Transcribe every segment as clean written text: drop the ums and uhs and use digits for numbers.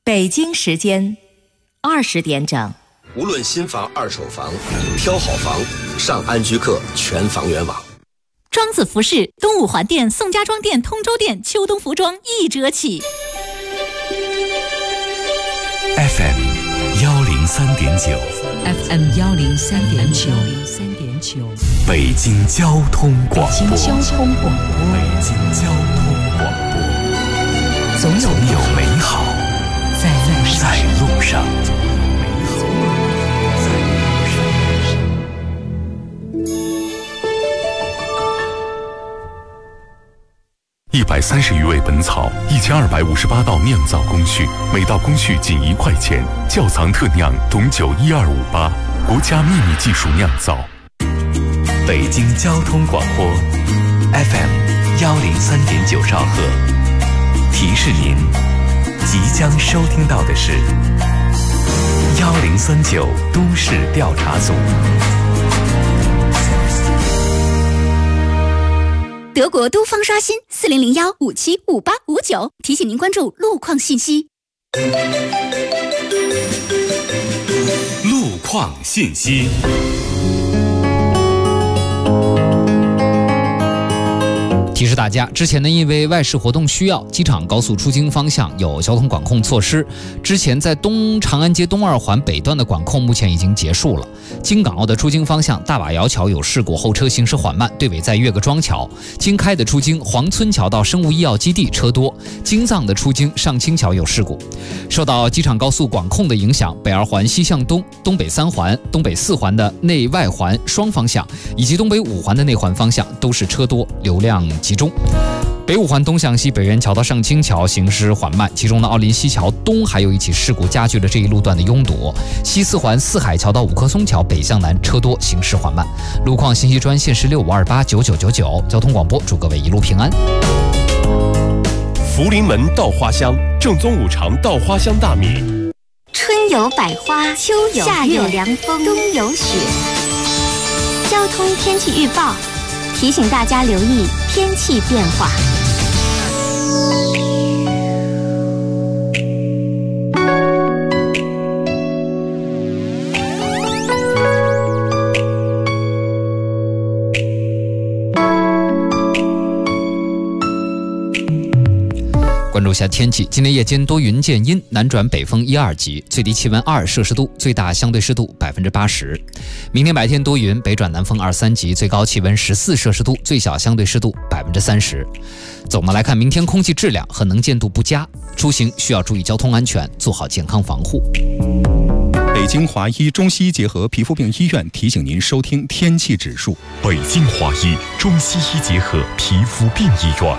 北京时间20点整。 无论新房、二手房，挑好房，上安居客全房源网。 庄子服饰东五环店、宋家庄店、通州店秋冬服装1折起。 FM 103.9 FM 103.9 北京交通广播。 北京交通广播。 北京交通广播。总有美好在路上。130余味本草，1258道酿造工序，每道工序仅1块钱。窖藏特酿董酒12588，国家秘密技术酿造。北京交通广播 FM 103.9兆赫，提示您即将收听到的是1039都市调查组。 德国都方刷新4001575859，提醒您关注路况信息。 路况信息。 提示大家，之前呢，因为外事活动需要，机场高速出京方向有交通管控措施。之前在长安街东2环北段的管控目前已经结束了。京港澳的出京方向大瓦窑桥有事故，后车行驶缓慢，队尾在岳各庄桥。京开的出京黄村桥到生物医药基地车多。京藏的出京上清桥有事故。受到机场高速管控的影响，北2环西向东、东北3环、东北4环的内外环双方向以及东北5环的内环方向都是车多，流量集中。北5环东向西，北苑桥到上清桥行驶缓慢，其中呢，奥林西桥东还有一起事故加剧了这一路段的拥堵。西4环四海桥到五棵松桥北向南车多，行驶缓慢。路况信息专线是65289999。交通广播，祝各位一路平安。 福临门稻花香，正宗5常稻花香大米。 春有百花，秋有夏有凉风，冬有雪。交通天气预报提醒大家留意天气变化。 关注一下天气，今天夜间多云见阴，南转北风1、2级，最低气温2摄氏度，最大相对湿度80%。明天白天多云，北转南风2、3级，最高气温14摄氏度，最小相对湿度30%。总的来看，明天空气质量和能见度不佳，出行需要注意交通安全，做好健康防护。 北京华医中西医结合皮肤病医院提醒您收听天气指数。 北京华医中西医结合皮肤病医院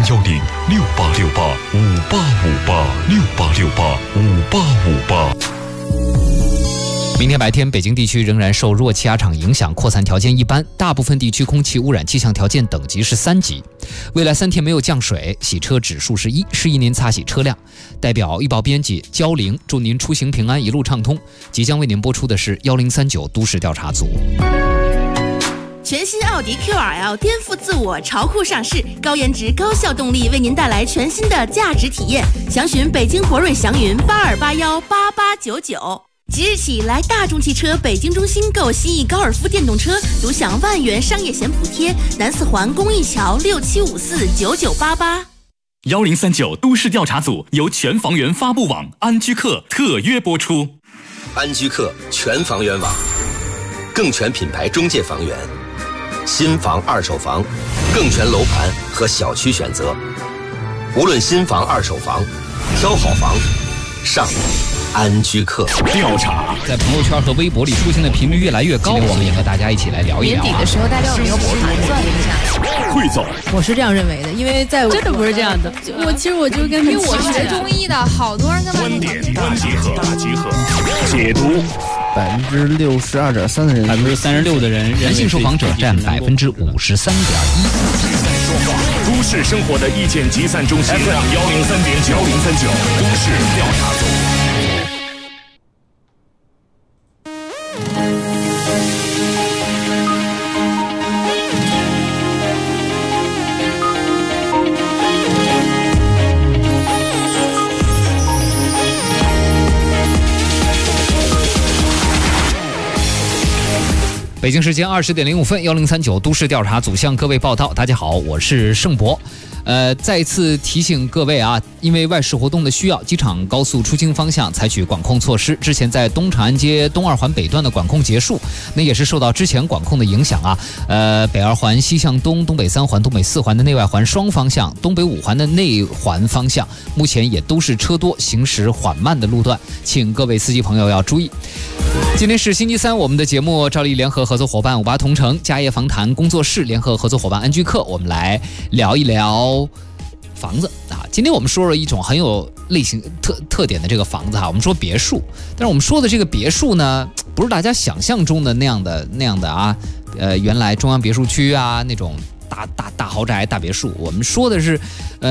，0106868585858，68685858。 明天白天，北京地区仍然受弱气压场影响，扩散条件一般，大部分地区空气污染气象条件等级是3级。未来3天没有降水，洗车指数是1，示意您擦洗车辆。代表预报编辑焦玲，祝您出行平安，一路畅通。即将为您播出的是1039都市调查组。 全新奥迪 QRL 颠覆自我，潮酷上市，高颜值、高效动力，为您带来全新的价值体验。详询北京博瑞祥云82818899。即日起，来大众汽车北京中心购新逸高尔夫电动车，独享万元商业险补贴。南4环公益桥67549988。 1039都市调查组由全房源发布网安居客特约播出。 安居客全房源网，更全品牌中介房源，新房、二手房，更全楼盘和小区选择。无论新房、二手房，挑好房，上安居客。 调查在朋友圈和微博里出现的频率越来越高，我们也和大家一起来聊一聊。 年底的时候，大家有没有盘算一下？ 汇总， 我是这样认为的，因为在真的不是这样的。 其实我就跟，因为我学中医的，好多人跟观点大集合，解读。 62.3%的人 ，36%的人，人性受访者占53.1%。 都市生活的意见集散中心 FM 103.9都市调查组。 北京时间20点05分，1039都市调查组向各位报道。大家好，我是盛博。再次提醒各位啊，因为外事活动的需要，机场高速出京方向采取管控措施。之前在东长安街东二环北段的管控结束，那也是受到之前管控的影响啊。北二环西向东、东北3环、东北4环的内外环双方向、东北5环的内环方向，目前也都是车多、行驶缓慢的路段，请各位司机朋友要注意。今天是星期三，我们的节目照例联合合作伙伴58同城家业访谈工作室联合合作伙伴安居客，我们来聊一聊房子啊。今天我们说了一种很有类型特点的这个房子哈，我们说别墅，但是我们说的这个别墅呢，不是大家想象中的那样的啊，原来中央别墅区啊那种大豪宅大别墅，我们说的是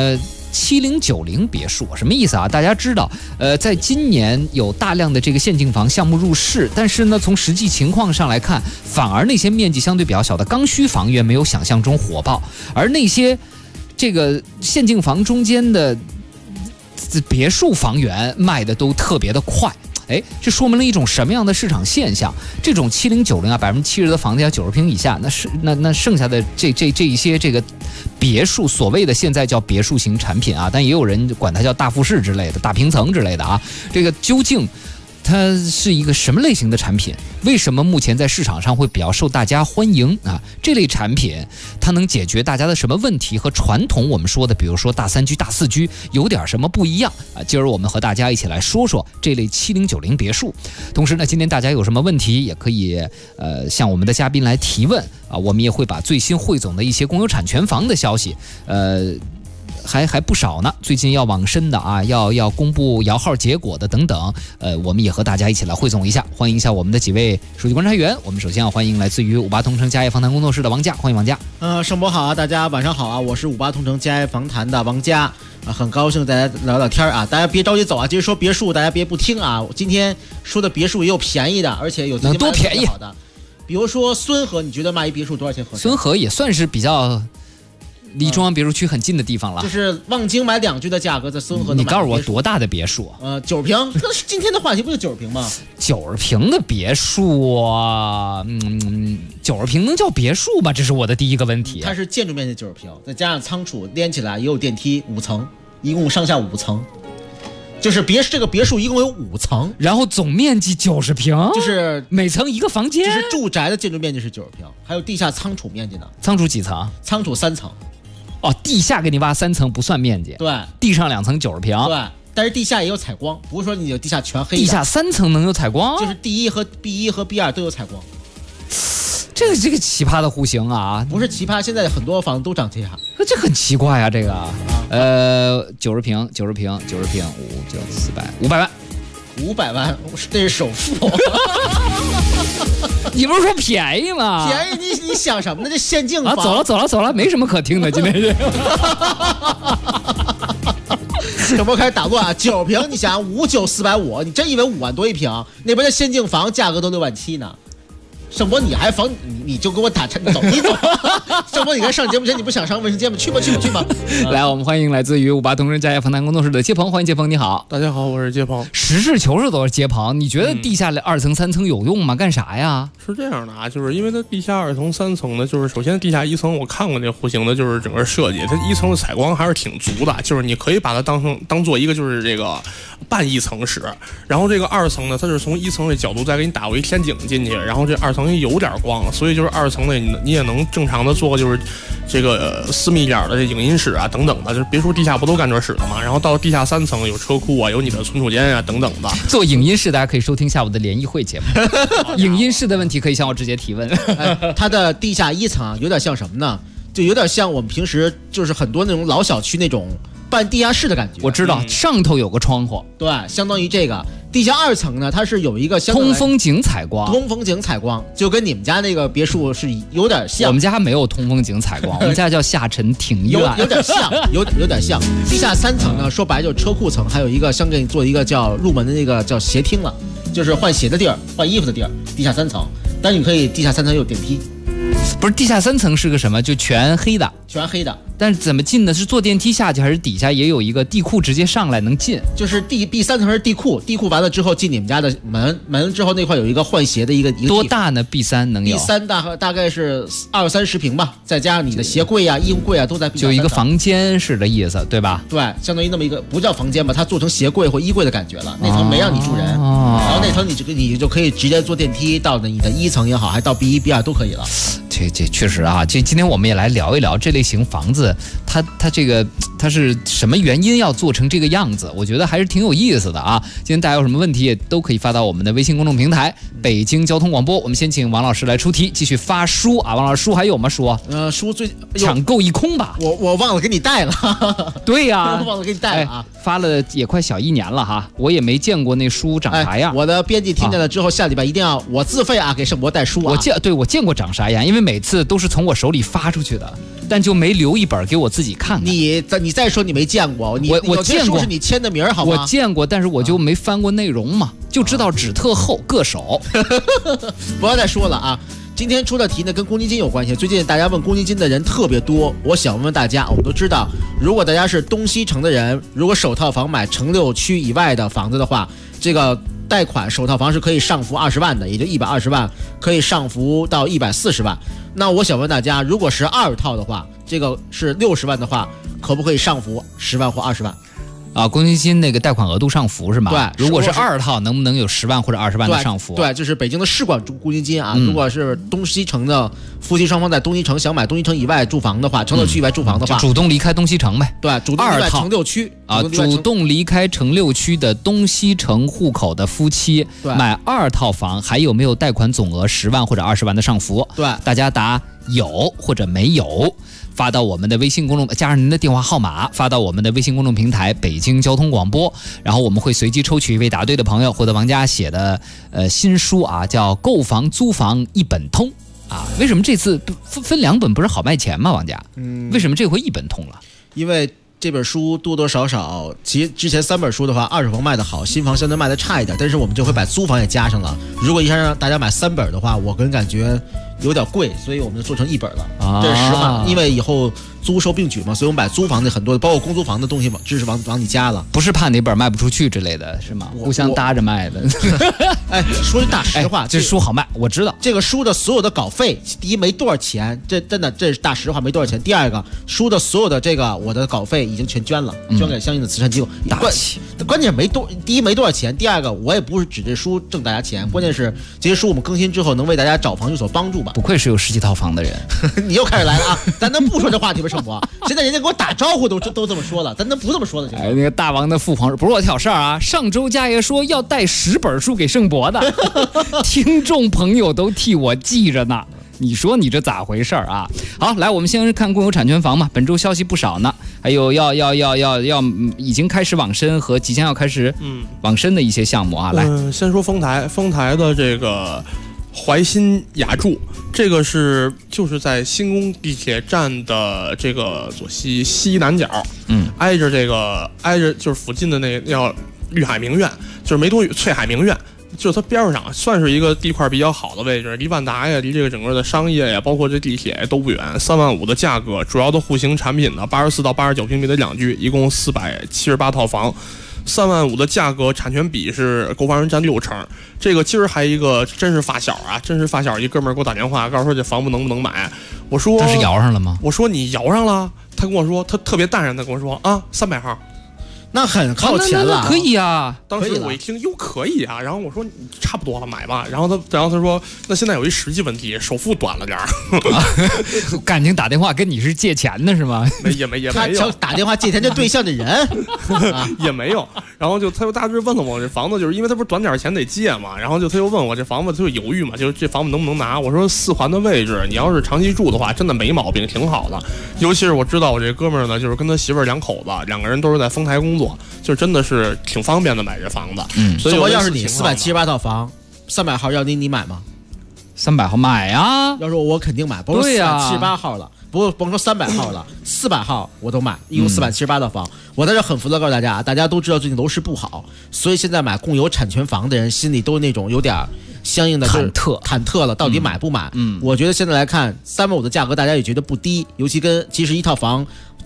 7090别墅，什么意思啊？大家知道，在今年有大量的这个限进房项目入市，但是呢，从实际情况上来看，反而那些面积相对比较小的刚需房源没有想象中火爆，而那些这个限进房中间的别墅房源卖的都特别的快。哎，这说明了一种什么样的市场现象？这种7090啊，70%的房子要90平以下，那剩下的这一些这个别墅，所谓的现在叫别墅型产品啊，但也有人管它叫大复式之类的、大平层之类的啊。这个究竟它是一个什么类型的产品？为什么目前在市场上会比较受大家欢迎啊？这类产品它能解决大家的什么问题？和传统我们说的，比如说大3居、大4居有点什么不一样啊？今儿我们和大家一起来说说这类7090别墅。同时呢，今天大家有什么问题也可以向我们的嘉宾来提问啊，我们也会把最新汇总的一些公有产权房的消息还不少呢，最近要往申的啊，要公布摇号结果的等等，我们也和大家一起来汇总一下，欢迎一下我们的几位数据观察员。我们首先要欢迎来自于58同城家业访谈工作室的王佳，欢迎王佳。 盛博好啊，大家晚上好啊，我是58同城家业访谈的王佳啊，很高兴大家聊聊天啊，大家别着急走啊，今儿说别墅大家别不听啊，今天说的别墅也有便宜的，而且有多便宜好的，比如说孙河，你觉得卖一别墅多少钱合适？ 孙河也算是比较离中央别墅区很近的地方了， 就是望京买2居的价格，在孙河。 你告诉我多大的别墅 ？90平。今天的话题不就90平吗 ？90平的别墅啊，90平能叫别墅吗？这是我的第一个问题。 它是建筑面积90平，再加上仓储连起来也有电梯5层，一共上下5层。就是这个别墅一共有5层， 然后总面积90平， 就是每层一个房间。 就是住宅的建筑面积是90平，还有地下仓储面积呢。 仓储几层？ 仓储3层。 哦，地下给你挖3层不算面积。 对， 地上2层90平。 对，但是地下也有采光，不是说你有地下全黑的。 地下3层能有采光？ 就是B1和 B2都有采光。 这个奇葩的户型啊， 不是奇葩，现在很多房子都长这样。 这很奇怪啊，这个90平，90平，5、9、400，500万 ，500万，这是首付。 你不是说便宜吗？ 便宜你想什么呢？这限进房啊，走了，没什么可听的，今天是。 这波开始打乱啊！90平，你想5、9、450，你真以为5万多一平？那边的限进房价格都6万7呢。盛博，你还房你就给我打你走。盛博，你该上节目前你不想上卫生间吗？去吧。 来，我们欢迎来自于58同城家业访谈工作室的接鹏，欢迎接鹏，你好。 大家好，我是接鹏。 实事求是都是接鹏，你觉得地下2层3层有用吗？干啥呀？ 是这样的啊，就是因为它地下2层3层呢，就是首先地下1层我看过那户型的，就是整个设计，它1层的采光还是挺足的，就是你可以把它当做一个就是这个半1层使，然后这个2层呢，它是从1层的角度再给你打过一天井进去，然后这2层有点光了，所以就是2层的你也能正常的做就是这个私密一点的这影音室啊等等的，就是别墅地下不都干这使的吗？然后到地下3层有车库啊，有你的存储间啊等等的。 做影音室大家可以收听下午的联谊会节目。影音室的问题可以向我直接提问。 它的地下1层啊，有点像什么呢？就有点像我们平时就是很多那种老小区那种半地下室的感觉。 我知道，上头有个窗户。 对，相当于这个。地下2层呢，它是有一个通风井采光，就跟你们家那个别墅是有点像。 我们家没有通风井采光，我们家叫下沉庭院， 有点像，有点像。地下3层呢，说白就是车库层，还有一个像给你做一个叫入门的那个叫鞋厅了，就是换鞋的地儿、换衣服的地儿。地下3层，但是你可以地下3层有电梯。 不是地下3层是个什么？就全黑的， 但是怎么进呢？是坐电梯下去，还是底下也有一个地库直接上来能进？ 就是第3层是地库，地库完了之后进你们家的门之后那块有一个换鞋的一个多大呢 ？B3 能有 ？B3大概是20-30平吧，再加上你的鞋柜啊、衣服柜啊都在 B3 就一个房间式的意思，对吧？ 对，相当于那么一个不叫房间吧，它做成鞋柜或衣柜的感觉了。那层没让你住人，然后那层你就可以直接坐电梯到你的1层也好，还到 B1、B2 都可以了。 这确实啊，今天我们也来聊一聊这类型房子，它是什么原因要做成这个样子？我觉得还是挺有意思的啊。今天大家有什么问题也都可以发到我们的微信公众平台北京交通广播。我们先请王老师来出题，继续发书啊。王老师书还有吗？书抢购一空吧。 我忘了给你带了。 对呀， 忘了给你带了啊。 发了也快小1年了哈，我也没见过那书长啥样。 我的编辑听见了之后，下礼拜一定要我自费啊给盛博带书啊。 我见过长啥样，因为每次都是从我手里发出去的，但就没留一本给我自己看看。 你再说你没见过， 我见过， 是你签的名好吗？ 我见过，但是我就没翻过内容嘛，就知道纸特厚，硌手。 不要再说了啊！今天出的题呢跟公积金有关系，最近大家问公积金的人特别多，我想问问大家，我们都知道，如果大家是东西城的人，如果首套房买城6区以外的房子的话，这个贷款首套房是可以上浮20万的，也就120万，可以上浮到140万。那我想问大家，如果是2套的话，这个是60万的话，可不可以上浮10万或20万？ 啊，公积金那个贷款额度上浮是吗？ 对， 如果是2套，能不能有10万或者20万的上浮？ 对，就是北京的市管公积金啊。如果是东西城的夫妻双方在东西城想买东西城以外住房的话，城6区以外住房的话， 主动离开东西城呗。 对，主动离开城6区啊，主动离开城6区的东西城户口的夫妻买2套房，还有没有贷款总额10万或者20万的上浮？ 对， 大家答有或者没有。发到我们的微信公众，加上您的电话号码，发到我们的微信公众平台北京交通广播，然后我们会随机抽取一位答对的朋友，获得王家写的新书啊，叫《购房租房一本通》啊。为什么这次分2本不是好卖钱吗？王家，为什么这回一本通了？ 因为这本书多多少少，其实之前3本书的话，二手房卖得好，新房相对卖得差一点，但是我们这回把租房也加上了。如果一下让大家买3本的话，我个人感觉有点贵，所以我们就做成1本了。这是实话，因为以后租售并举嘛，所以我们把租房的很多，包括公租房的东西知识往你加了。 不是怕哪本卖不出去之类的，是吗？互相搭着卖的。 哎，说句大实话， 这书好卖，我知道。 这个书的所有的稿费，第一没多少钱，这真的这是大实话，没多少钱。第二个，书的所有的这个我的稿费已经全捐了，捐给相应的慈善机构。关键第一没多少钱，第二个我也不是指这书挣大家钱，关键是这些书我们更新之后能为大家找房有所帮助吧。 不愧是有10几套房的人， 你又开始来了啊！咱能不说这话题吗？盛博，现在人家给我打招呼都这么说了，咱能不这么说了？ 哎，那个大王的父皇不是我挑事儿啊！上周家爷说要带10本书给盛博的，听众朋友都替我记着呢。你说你这咋回事啊？好，来，我们先看共有产权房嘛。本周消息不少呢，还有要已经开始网申和即将要开始网申的一些项目啊。来， 先说丰台的这个淮新雅筑，这个就是在新宫地铁站的这个左西南角，挨着就是附近的那个叫绿海名苑，就是梅多雨翠海名苑。就是它边上算是一个地块比较好的位置，离万达呀，离这个整个的商业呀，包括这地铁都不远。3万5的价格，主要的户型产品呢，84到89平米的2居，一共478套房。3万5的价格，产权比是购房人占60%。这个今儿还一个真是发小，一哥们儿给我打电话，告诉说这房能不能买。我说他是摇上了吗？ 我说你摇上了。他跟我说，他特别淡然的跟我说啊，300号。 那很靠前了， 可以啊。 当时我一听，哟，可以啊。然后我说，差不多了，买吧。然后他说，那现在有一实际问题，首付短了点儿。 感情打电话跟你是借钱的是吗？ 也没有。 他想打电话借钱这对象的人也没有。然后他又大致问了我这房子，就是因为他不是短点钱得借嘛。然后他又问我这房子，他就犹豫嘛，就是这房子能不能拿？我说4环的位置，你要是长期住的话，真的没毛病，挺好的。尤其是我知道我这哥们儿呢，就是跟他媳妇儿2口子，2个人都是在丰台工作。就真的是挺方便的买这房子，所以要是你478套房，300号要你买吗 ？300号买啊！ 要是我肯定买，甭说478号了，甭说300号了，400号我都买，一共478套房。我在这很服的告诉大家啊，大家都知道最近楼市不好，所以现在买共有产权房的人心里都那种有点相应的忐忑了，到底买不买？我觉得现在来看，3万5的价格大家也觉得不低，尤其跟其实一套房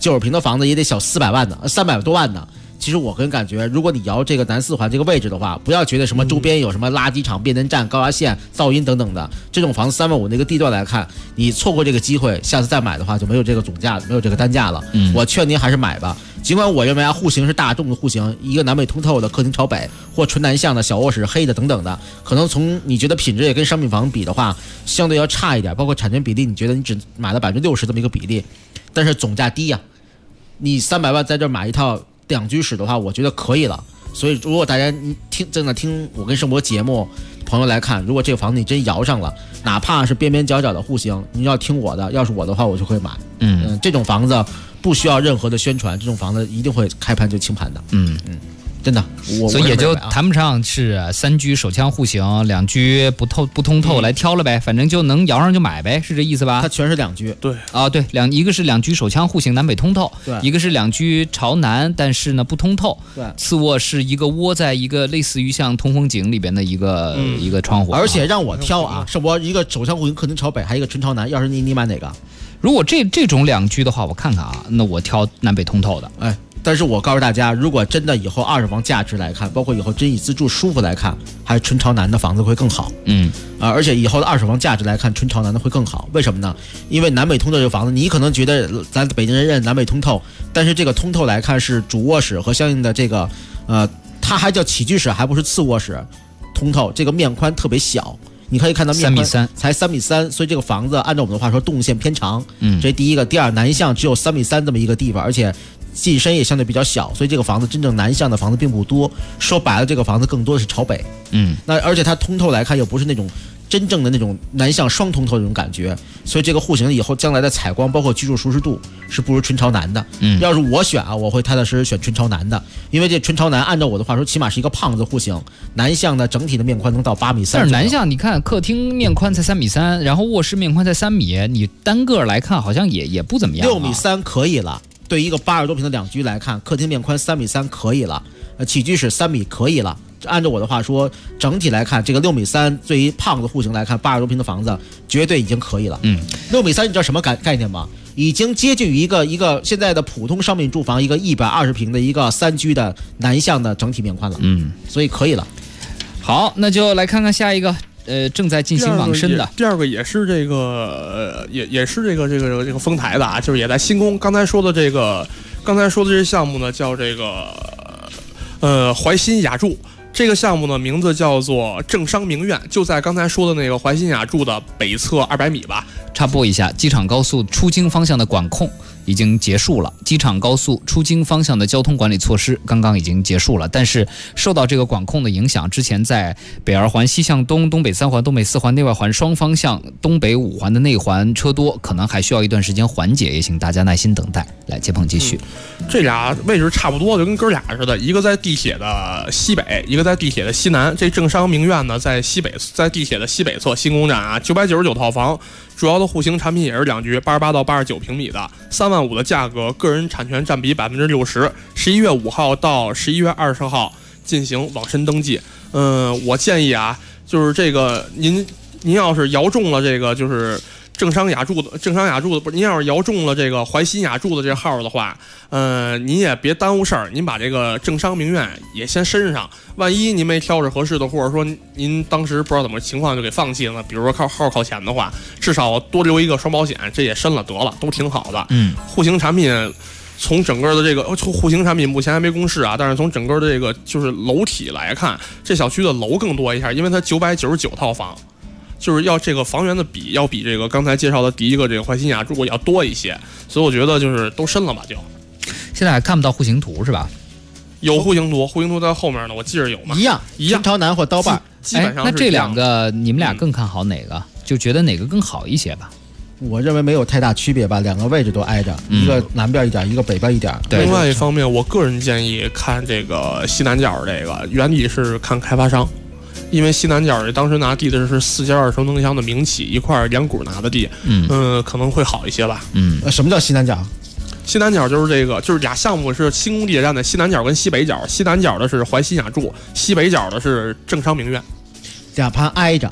90平的房子也得小400万的，300多万的。其实我个人感觉，如果你摇这个南四环这个位置的话，不要觉得什么周边有什么垃圾场、变电站、高压线、噪音等等的，这种房子3万5那个地段来看，你错过这个机会，下次再买的话就没有这个总价，没有这个单价了。我劝您还是买吧。尽管我认为户型是大众的户型，一个南北通透的客厅朝北，或纯南向的小卧室黑的等等的，可能从你觉得品质也跟商品房比的话，相对要差一点，包括产权比例，你觉得你只买了60%这么一个比例，但是总价低呀，你300万在这买一套2居室的话，我觉得可以了。所以如果大家正在听我跟盛博节目朋友来看，如果这个房子你真摇上了，哪怕是边边角角的户型，你要听我的，要是我的话我就会买。这种房子不需要任何的宣传，这种房子一定会开盘就清盘的。真的， 所以也就谈不上是3居手枪户型，2居不通透来挑了呗，反正就能摇上就买呗，是这意思吧？ 它全是2居。 对啊，对，一个是2居手枪户型南北通透， 对， 一个是2居朝南，但是呢不通透。 对， 次卧是一个窝在一个类似于像通风井里边的一个窗户。 而且让我挑啊，盛博一个手枪户型客厅朝北，还有一个纯朝南，要是你买哪个？ 如果这种2居的话，我看看啊，那我挑南北通透的。 但是我告诉大家，如果真的以后二手房价值来看，包括以后真以自住舒服来看，还是纯朝南的房子会更好。而且以后的二手房价值来看，纯朝南的会更好。为什么呢？因为南北通透这个房子，你可能觉得咱北京人认南北通透，但是这个通透来看是主卧室和相应的这个它还叫起居室，还不是次卧室。通透这个面宽特别小，你可以看到面宽才3米3，所以这个房子按照我们的话说动线偏长。这是第一个。第二，南向只有3米3这么一个地方，而且进深也相对比较小，所以这个房子真正南向的房子并不多。说白了，这个房子更多的是朝北。那而且它通透来看又不是那种真正的那种南向双通透的那种感觉，所以这个户型以后将来的采光包括居住舒适度是不如纯朝南的。要是我选啊，我会踏踏实实选纯朝南的，因为这纯朝南按照我的话说，起码是一个胖子户型，南向的整体的面宽能到8米3。 但是南向你看客厅面宽才3米3，然后卧室面宽才3米，你单个来看好像也不怎么样。 6米3可以了。对一个80多平的2居来看，客厅面宽3米3可以了，起居室3米可以了。按照我的话说，整体来看，这个6米3对于胖子户型来看，80多平的房子绝对已经可以了。6米3你知道什么概念吗？已经接近于一个现在的普通商品住房一个120平的一个3居的南向的整体面宽了。所以可以了。 好，那就来看看下一个。正在进行往深的第二个也是这个也是这个丰台的啊，就是也在新宫。刚才说的这项目呢，叫这个淮新雅筑。这个项目呢，名字叫做正商名苑，就在刚才说的那个淮新雅筑的北侧200米吧。 插播一下，机场高速出京方向的管控已经结束了，机场高速出京方向的交通管理措施刚刚已经结束了，但是受到这个管控的影响，之前在北2环西向东、东北3环、东北4环内外环双方向、东北5环的内环车多，可能还需要一段时间缓解，也请大家耐心等待。来，接鹏继续。 这俩位置差不多，就跟哥俩似的，一个在地铁的西北，一个在地铁的西南。这正商名苑呢，在地铁的西北侧新宫站啊，999套房。主要的户型产品也是2居，88到89平米的，3万5的价格，个人产权占比60%。11月5号到11月20号进行网申登记。我建议啊，就是这个您要是摇中了这个就是正商雅筑的，不是，您要是摇中了这个淮新雅筑的这号的话，您也别耽误事儿，您把这个正商名苑也先申上。万一您没挑着合适的，或者说您当时不知道怎么情况就给放弃了，比如说靠前的话，至少多留一个双保险，这也申了得了，都挺好的。户型产品从整个的这个户型产品目前还没公示啊，但是从整个的这个就是楼体来看，这小区的楼更多一下，因为它999套房。就是要这个房源的比要比这个刚才介绍的第一个这个淮新雅筑要多一些，所以我觉得就是都申了吧就。 现在还看不到户型图是吧？ 有户型图在后面呢，我记着有嘛。 一样，纯朝南或刀把， 基本上是。 那这两个你们俩更看好哪个？就觉得哪个更好一些吧？ 我认为没有太大区别吧，两个位置都挨着，一个南边一点，一个北边一点。 另外一方面，我个人建议看这个西南角这个，原理是看开发商。因为西南角当时拿地的是4家耳熟能详的民企，一块2股拿的地，可能会好一些吧。 什么叫西南角？ 西南角就是这个，就是俩项目是新宫地铁站的西南角跟西北角，西南角的是淮新雅筑，西北角的是正商名苑， 两盘挨着，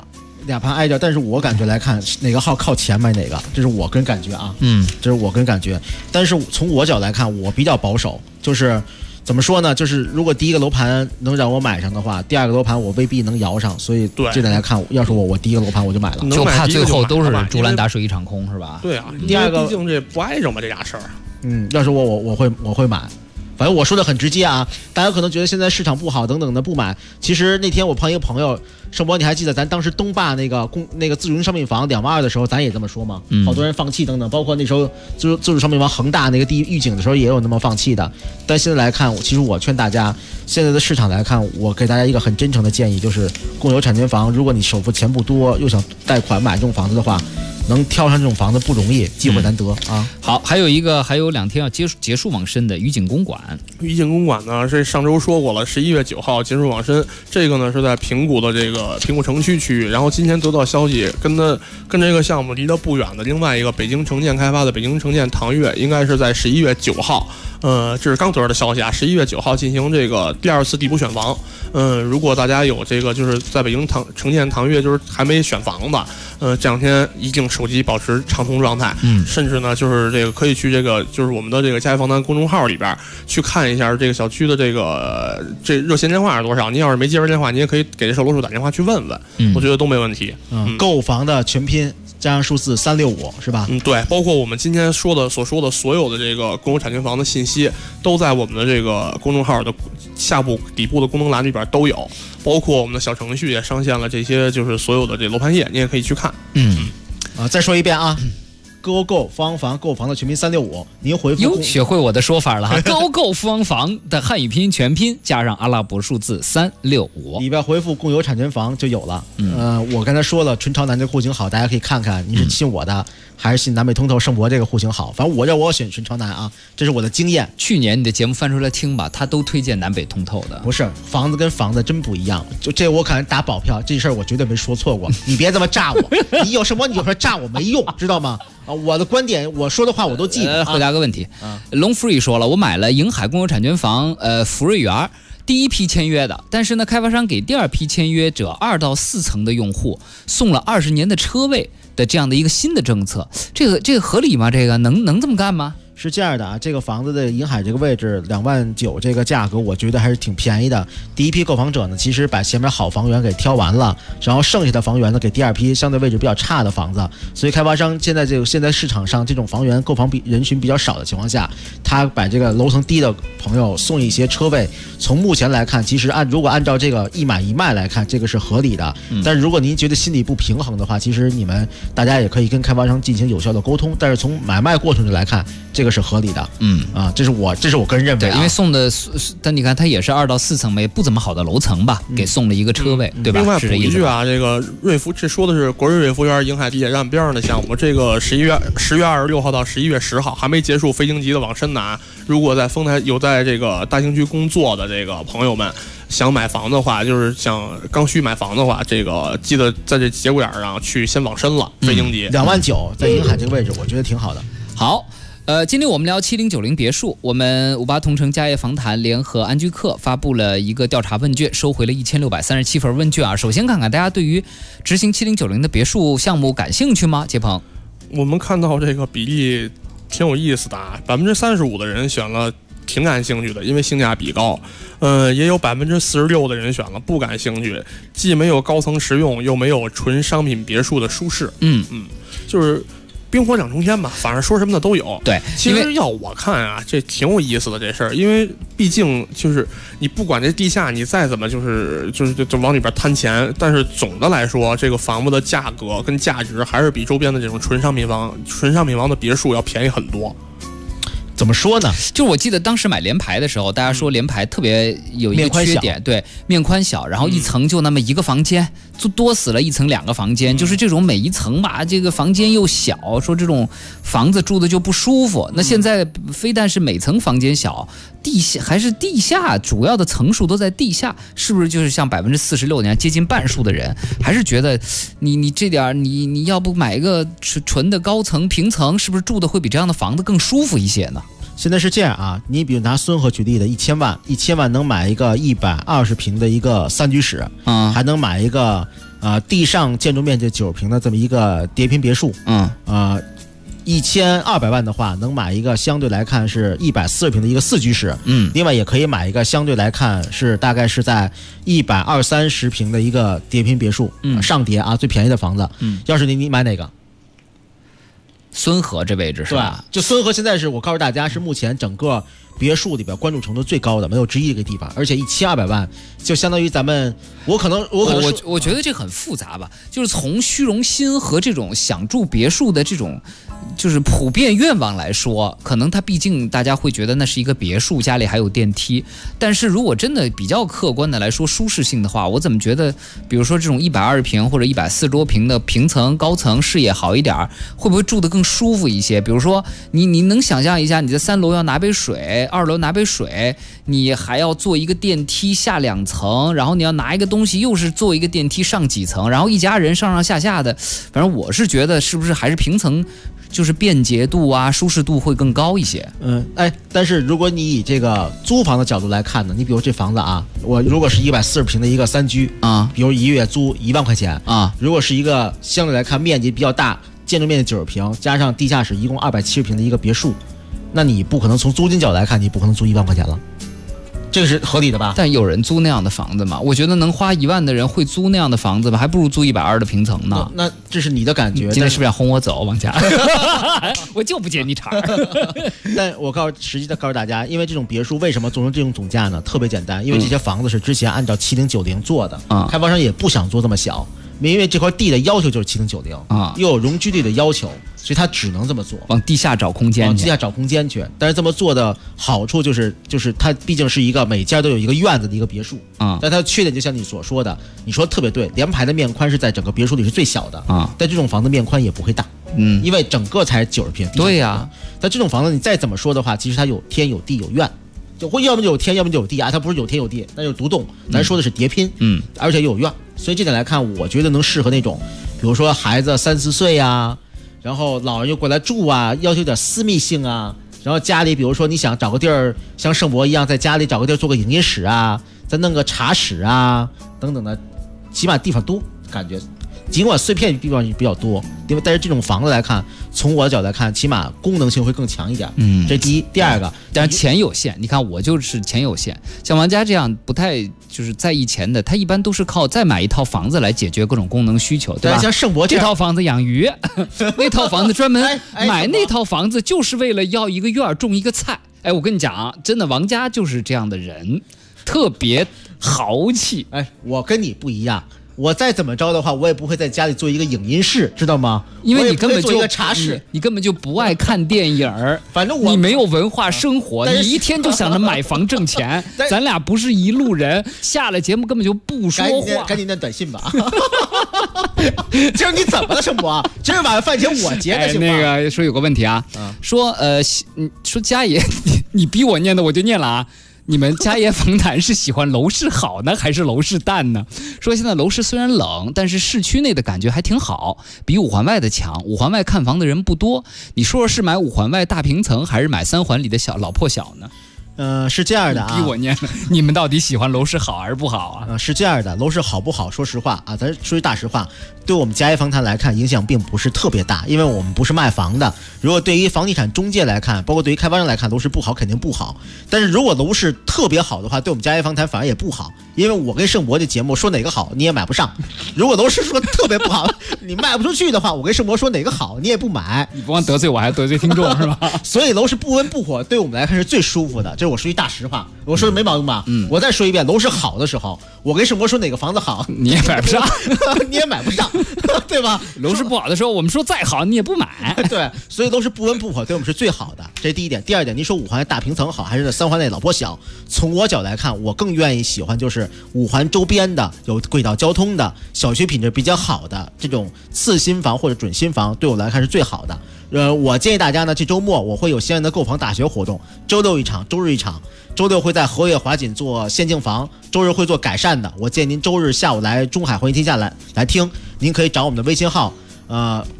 俩盘挨着，但是我感觉来看，哪个号靠前买哪个，这是我个人感觉啊。这是我个人感觉。但是从我角来看，我比较保守，就是怎么说呢？就是如果第一个楼盘能让我买上的话，第二个楼盘我未必能摇上，所以这点来看，要是我第一个楼盘我就买了， 就怕最后都是竹篮打水一场空，是吧？ 对啊， 第二个毕竟这不挨着嘛，这俩事儿。 要是我会买。反正我说的很直接啊，大家可能觉得现在市场不好等等的不买。其实那天我碰一个朋友，盛博，你还记得咱当时东坝那个自主商品房2万2的时候，咱也这么说吗？好多人放弃等等，包括那时候自主商品房恒大那个预警的时候也有那么放弃的。但现在来看，其实我劝大家，现在的市场来看，我给大家一个很真诚的建议，就是共有产权房，如果你首付钱不多，又想贷款买这种房子的话，能挑上这种房子不容易，机会难得啊。 好，还有2天要结束往申的愉景公馆。 愉景公馆呢，这上周说过了，11月9号结束往申。这个呢是在平谷的这个平谷城区区域。然后今天得到消息，跟这个项目离得不远的另外一个北京城建开发的北京城建唐悦，应该是在11月9号。这是刚得到的消息啊！11月9号进行这个第2次地补选房。如果大家有这个就是在北京城建唐悦就是还没选房的，这2天一定手机保持畅通状态。甚至呢就是这个可以去这个就是我们的这个嘉悦房单公众号里边去看一下这个小区的这热线电话是多少。你要是没接着电话，你也可以给这售楼处打电话去问问，我觉得都没问题。 购房的全拼加上数字365是吧？ 对，包括我们今天所说的所有的这个共有产权房的信息，都在我们的这个公众号的下部底部的功能栏里边都有，包括我们的小程序也上线了这些就是所有的这楼盘页，你也可以去看。 再说一遍啊。购方房购房的全拼365，您回复学会我的说法了哈。购方房的汉语拼音全拼加上阿拉伯数字365， 里边回复共有产权房就有了。我刚才说了，纯朝南这户型好，大家可以看看你是信我的还是信南北通透盛博这个户型好。反正我选纯朝南啊，这是我的经验。 去年你的节目翻出来听吧，他都推荐南北通透的。 不是，房子跟房子真不一样，就这我敢打保票，这事儿我绝对没说错过。你别这么炸我，你有什么你就说炸我没用，知道吗？我的观点，我说的话我都记得。 回答个问题，龙福瑞说了，我买了盈海共有产权房，福瑞园第一批签约的，但是呢，开发商给第二批签约者2到4层的用户送了20年的车位的这样的一个新的政策，这个合理吗？这个能这么干吗？ 是这样的啊，这个房子的银海这个位置2.9万这个价格，我觉得还是挺便宜的。第一批购房者呢，其实把前面好房源给挑完了，然后剩下的房源呢给第二批相对位置比较差的房子。所以开发商现在市场上这种房源购房人群比较少的情况下，他把这个楼层低的朋友送一些车位。从目前来看，其实如果按照这个一买一卖来看，这个是合理的。但是如果您觉得心里不平衡的话，其实大家也可以跟开发商进行有效的沟通。但是从买卖过程上来看，这个是合理的。这是我个人认为。 对，因为送的，但你看它也是2到4层没不怎么好的楼层吧，给送了一个车位，对吧？ 另外补一句啊，这个瑞福，这说的是国瑞福园盈海地铁站边上的项目。这个10月26号到11月10号还没结束非经级的往申呢。如果在丰台有在这个大兴区工作的这个朋友们，想买房的话，就是想刚需买房的话，这个记得在这节骨眼上去先往申了。非经级 2.9万在银海这个位置，我觉得挺好的。 好。今天我们聊7090别墅，我们58同城嘉业房坛联合安居客发布了一个调查问卷，收回了1637份问卷啊。首先看看大家对于执行7090的别墅项目感兴趣吗？杰鹏， 我们看到这个比例挺有意思的啊，35%的人选了挺感兴趣的，因为性价比高。也有46%的人选了不感兴趣，既没有高层实用，又没有纯商品别墅的舒适。就是冰火两重天吧，反正说什么的都有。 对， 其实要我看啊，这挺有意思的这事儿，因为毕竟就是你不管这地下你再怎么就往里边摊钱，但是总的来说，这个房子的价格跟价值还是比周边的这种纯商品房的别墅要便宜很多。 怎么说呢？ 就是我记得当时买联排的时候，大家说联排特别有一个缺点，对，面宽小，然后一层就那么一个房间，就多死了1层2个房间，就是这种每一层吧，这个房间又小，说这种房子住的就不舒服。那现在非但是每层房间小，地下主要的层数都在地下，是不是就是像46%，你看接近半数的人还是觉得你这点你要不买一个纯的高层平层，是不是住的会比这样的房子更舒服一些呢？ 现在是这样啊，你比如拿孙河举例的1000万能买一个120平的一个3居室，还能买一个地上建筑面积90平的这么一个叠拼别墅。1200万的话，能买一个相对来看是140平的一个4居室。另外也可以买一个相对来看是大概是在120-130平的一个叠拼别墅。上叠最便宜的房子。要是你买哪个？ 孙河这位置是吧？ 对，就孙河现在是我告诉大家是目前整个别墅里边关注程度最高的，没有之一的一个地方，而且1200万就相当于咱们，我觉得这很复杂吧，就是从虚荣心和这种想住别墅的这种就是普遍愿望来说，可能它毕竟大家会觉得那是一个别墅，家里还有电梯。但是如果真的比较客观的来说，舒适性的话，我怎么觉得，比如说这种120平或者140多平的平层、高层，视野好一点，会不会住得更舒服一些？比如说你能想象一下，你在3楼要拿杯水，2楼拿杯水，你还要坐一个电梯下2层，然后你要拿一个东西，又是坐一个电梯上几层，然后一家人上上下下的，反正我是觉得是不是还是平层就是便捷度啊、舒适度会更高一些。 但是如果你以这个租房的角度来看呢，你比如这房子我如果是140平的一个3居比如1月租1万块钱如果是一个相对来看面积比较大、建筑面积90平，加上地下室一共270平的一个别墅，那你不可能从租金角度来看，你不可能租1万块钱了。这个是合理的吧？ 但有人租那样的房子吗？我觉得能花1万的人会租那样的房子吧，还不如租120的平层呢。 那这是你的感觉。 今天是不是要轰我走，王家？我就不接你茬。 但我实际的告诉大家，因为这种别墅为什么做成这种总价呢？特别简单，因为这些房子是之前按照7090做的，开发商也不想做这么小。因为这块地的要求就是7090又有容积率的要求，所以他只能这么做， 往地下找空间去。但是这么做的好处就是它毕竟是一个每家都有一个院子的一个别墅但它的缺点就像你所说的，你说的特别对，联排的面宽是在整个别墅里是最小的但这种房子面宽也不会大因为整个才90平。 对呀， 但这种房子你再怎么说的话，其实它有天有地有院。就会要么就有天，要么就有地它不是有天有地，那就是独栋。咱说的是叠拼，而且又有院，所以这点来看，我觉得能适合那种，比如说孩子3-4岁然后老人又过来住要求点私密性然后家里比如说你想找个地儿，像盛博一样在家里找个地儿做个影音室再弄个茶室等等的，起码地方多，感觉。尽管碎片地方比较多，但是这种房子来看，从我的角度来看，起码功能性会更强一点。这第一。第二个， 但是钱有限。你看我就是钱有限，像王家这样不太就是在意钱的，他一般都是靠再买一套房子来解决各种功能需求，对吧？ 像盛博这套房子养鱼，那套房子专门买那套房子就是为了要一个院种一个菜。我跟你讲真的，王家就是这样的人，特别豪气。 我跟你不一样。我再怎么着的话，我也不会在家里做一个影音室，知道吗？ 因为你根本就做一个茶室， 你根本就不爱看电影反正你没有文化生活，你一天就想着买房挣钱。咱俩不是一路人，下了节目根本就不说话。 赶紧念短信吧。今儿你怎么了，盛博？今儿晚上饭钱我结的，行吗？ 那个说有个问题说说家爷，你逼我念的我就念了你们家爷访谈是喜欢楼市好呢，还是楼市淡呢？说现在楼市虽然冷，但是市区内的感觉还挺好，比五环外的强。五环外看房的人不多，你说是买五环外大平层，还是买3环里的老破小呢？ 是这样的逼我念的，你们到底喜欢楼市好还是不好是这样的，楼市好不好？说实话咱说句大实话，对我们家业访谈来看，影响并不是特别大，因为我们不是卖房的。如果对于房地产中介来看，包括对于开发商来看，楼市不好肯定不好。但是如果楼市特别好的话，对我们家业访谈反而也不好，因为我跟盛博的节目说哪个好你也买不上。如果楼市说特别不好，你卖不出去的话，我跟盛博说哪个好你也不买。 你不光得罪我，还得罪听众是吧？ 所以楼市不温不火，对我们来看是最舒服的。这是我说句大实话，我说的没毛病吧？我再说一遍，楼市好的时候，我跟盛博说哪个房子好， 你也买不上， 你也买不上，对吧？ 楼市不好的时候，我们说再好你也不买。 对，所以楼市不温不火，对我们是最好的。这是第一点。第二点，您说五环大平层好，还是3环内老破小？从我角来看，我更愿意喜欢就是5环周边的有轨道交通的小区品质比较好的这种次新房或者准新房，对我来看是最好的。我建议大家呢，这周末我会有西安的购房大学活动，周六一场，周日一场。周六会在和悦华锦做限境房，周日会做改善的。我建议您周日下午来中海环球天下来听，您可以找我们的微信号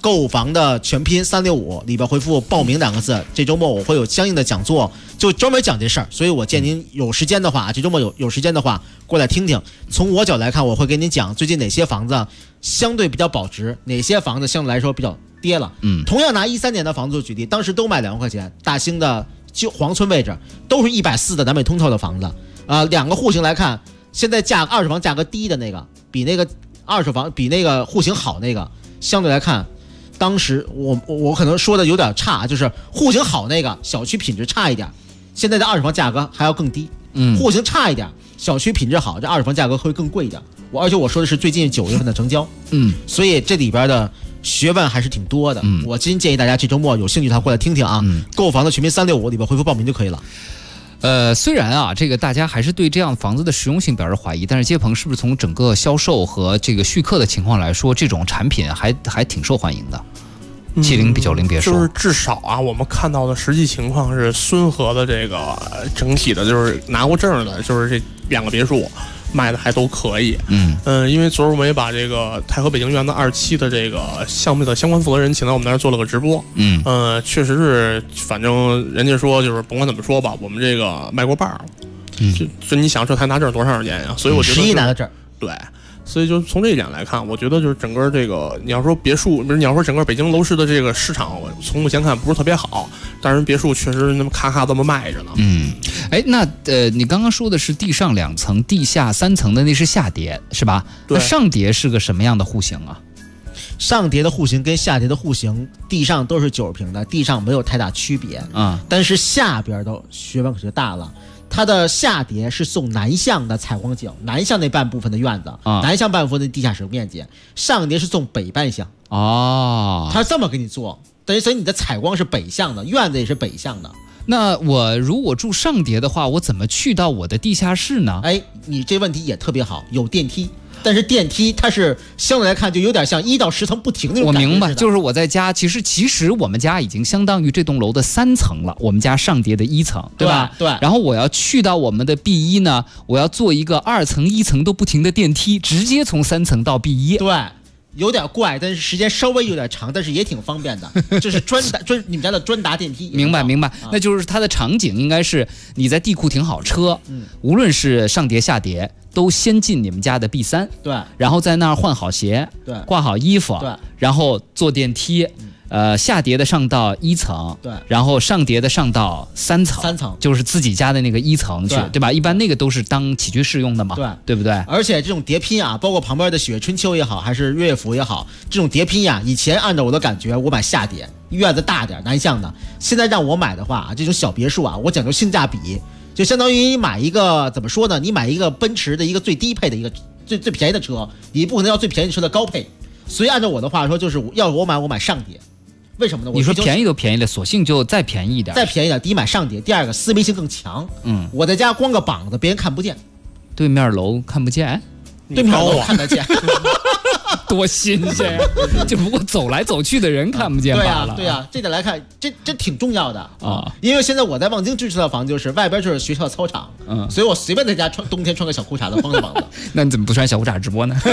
购房的全拼365里边回复报名2个字，这周末我会有相应的讲座，就专门讲这事儿，所以我建议您有时间的话，这周末有时间的话过来听听。从我角度来看，我会跟您讲最近哪些房子相对比较保值，哪些房子相对来说比较跌了。同样拿13年的房子举例，当时都卖2万块钱，大兴的就黄村位置都是140的南北通透的房子，2个户型来看，现在二手房价格低的那个比那个二手房比那个户型好那个相对来看。当时我可能说的有点差，就是户型好那个小区品质差一点，现在的二手房价格还要更低。户型差一点，小区品质好，这二手房价格会更贵一点。而且我说的是最近9月份的成交。所以这里边的学问还是挺多的。我真建议大家这周末有兴趣的话过来听听啊。购房的全拼365里边回复报名就可以了。 虽然啊，这个大家还是对这样房子的实用性表示怀疑，但是街鹏是不是从整个销售和这个续客的情况来说，这种产品还挺受欢迎的？70比90别墅， 就是至少啊，我们看到的实际情况是孙河的这个整体的，就是拿过证的，就是这2个别墅卖的还都可以。因为昨儿我们也把这个太和北京院的27的这个项目的相关负责人请到我们那儿做了个直播。确实是，反正人家说就是甭管怎么说吧，我们这个卖过半了。就你想这才拿证多长时间呀？所以我觉得 11拿的证， 对。所以就从这一点来看，我觉得就是整个这个，你要说别墅，不是你要说整个北京楼市的这个市场，我从目前看不是特别好，但是别墅确实那么咔咔这么卖着呢。 那你刚刚说的是地上2层、地下3层的，那是下叠是吧？ 对。 那上叠是个什么样的户型啊？ 上叠的户型跟下叠的户型，地上都是90平的，地上没有太大区别但是下边的学问可就大了。它的下叠是送南向的采光井，南向那半部分的院子，南向半部分的地下室面积，上叠是送北半向。它这么给你做，等于所以你的采光是北向的，院子也是北向的。 那我如果住上叠的话，我怎么去到我的地下室呢？ 你这问题也特别好，有电梯。但是电梯它是相对来看就有点像1到10层不停那种感觉。 我明白，就是我在家，其实我们家已经相当于这栋楼的3层了，我们家上叠的1层，对吧？ 对。 然后我要去到我们的 B1呢，我要坐一个2层、1层都不停的电梯，直接从3层到 B1。 对。有点怪，但是时间稍微有点长，但是也挺方便的。这是你们家的专达电梯。 明白，那就是它的场景应该是你在地库停好车，无论是上叠下叠，都先进你们家的 B3， 对， 然后在那儿换好鞋， 对， 挂好衣服， 对， 然后坐电梯。下叠的上到1层， 对， 然后上叠的上到3层，就是自己家的那个1层去，对吧？一般那个都是当起居室用的嘛，对不对？ 而且这种叠拼啊，包括旁边的喜悦春秋也好，还是乐府也好，这种叠拼呀，以前按照我的感觉，我买下叠，院子大点，南向的。现在让我买的话，这种小别墅啊，我讲究性价比，就相当于你买一个怎么说呢？你买一个奔驰的一个最低配的一个最便宜的车，你不可能要最便宜的车的高配。所以按照我的话说，就是要我买上叠。为什么呢？ 你说便宜都便宜了，索性就再便宜一点。 再便宜点，第一买上叠，第二个思维性更强。我在家光个膀子，别人看不见。 对面楼看不见， 对面楼看得见。 多新鲜呀！就不过走来走去的人看不见罢了。 对呀，这点来看，这挺重要的啊。因为现在我在望京居住的房就是外边就是学校操场，所以我随便在家冬天穿个小裤衩子，光着膀子。 那你怎么不穿小裤衩直播呢？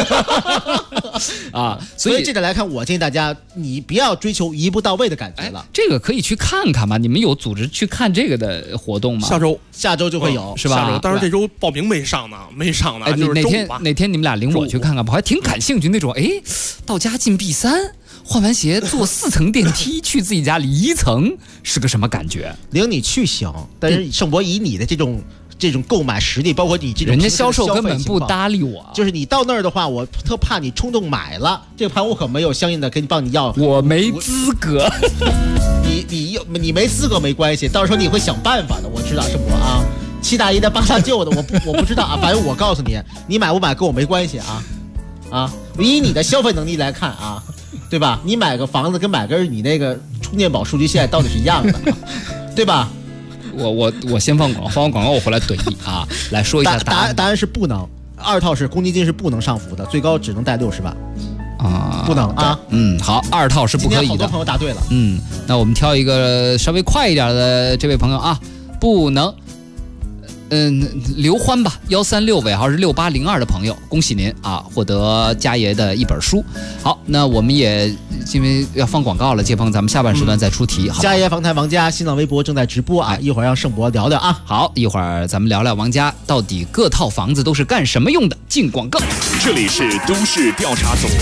所以这点来看，我建议大家，你不要追求一步到位的感觉了。 这个可以去看看嘛？你们有组织去看这个的活动吗？ 下周就会有， 是吧？ 当然这周报名没上呢。就是哪天你们俩领我去看看吧，我还挺感兴趣那种。到家进 B3，换完鞋坐4层电梯去自己家里1层，是个什么感觉？ 领你去行，但是盛博以你的这种购买实力，包括你这种人家销售根本不搭理我， 就是你到那儿的话，我特怕你冲动买了这盘，我可没有相应的帮你要， 我没资格。 你没资格没关系，到时候你会想办法的，我知道盛博啊。7大姨的8大舅的，我不知道啊，反正我告诉你，你买不买跟我没关系啊，以你的消费能力来看啊，对吧？你买个房子跟买根你那个充电宝数据线到底是一样的，对吧？ 我先放广告，我回来怼你啊！来说一下答案是不能，2套是公积金是不能上浮的，最高只能贷60万啊，不能啊。 好，2套是不可以的。 好多朋友答对了。 那我们挑一个稍微快一点的这位朋友啊，不能。 刘欢吧，136尾号是6802的朋友，恭喜您啊，获得家爷的一本书。好，那我们也因为要放广告了，接鹏咱们下半时段再出题。好， 家爷访谈王家新浪微博正在直播啊，一会儿让盛博聊聊啊。 好，一会儿咱们聊聊王家到底各套房子都是干什么用的。进广告。 这里是都市调查组。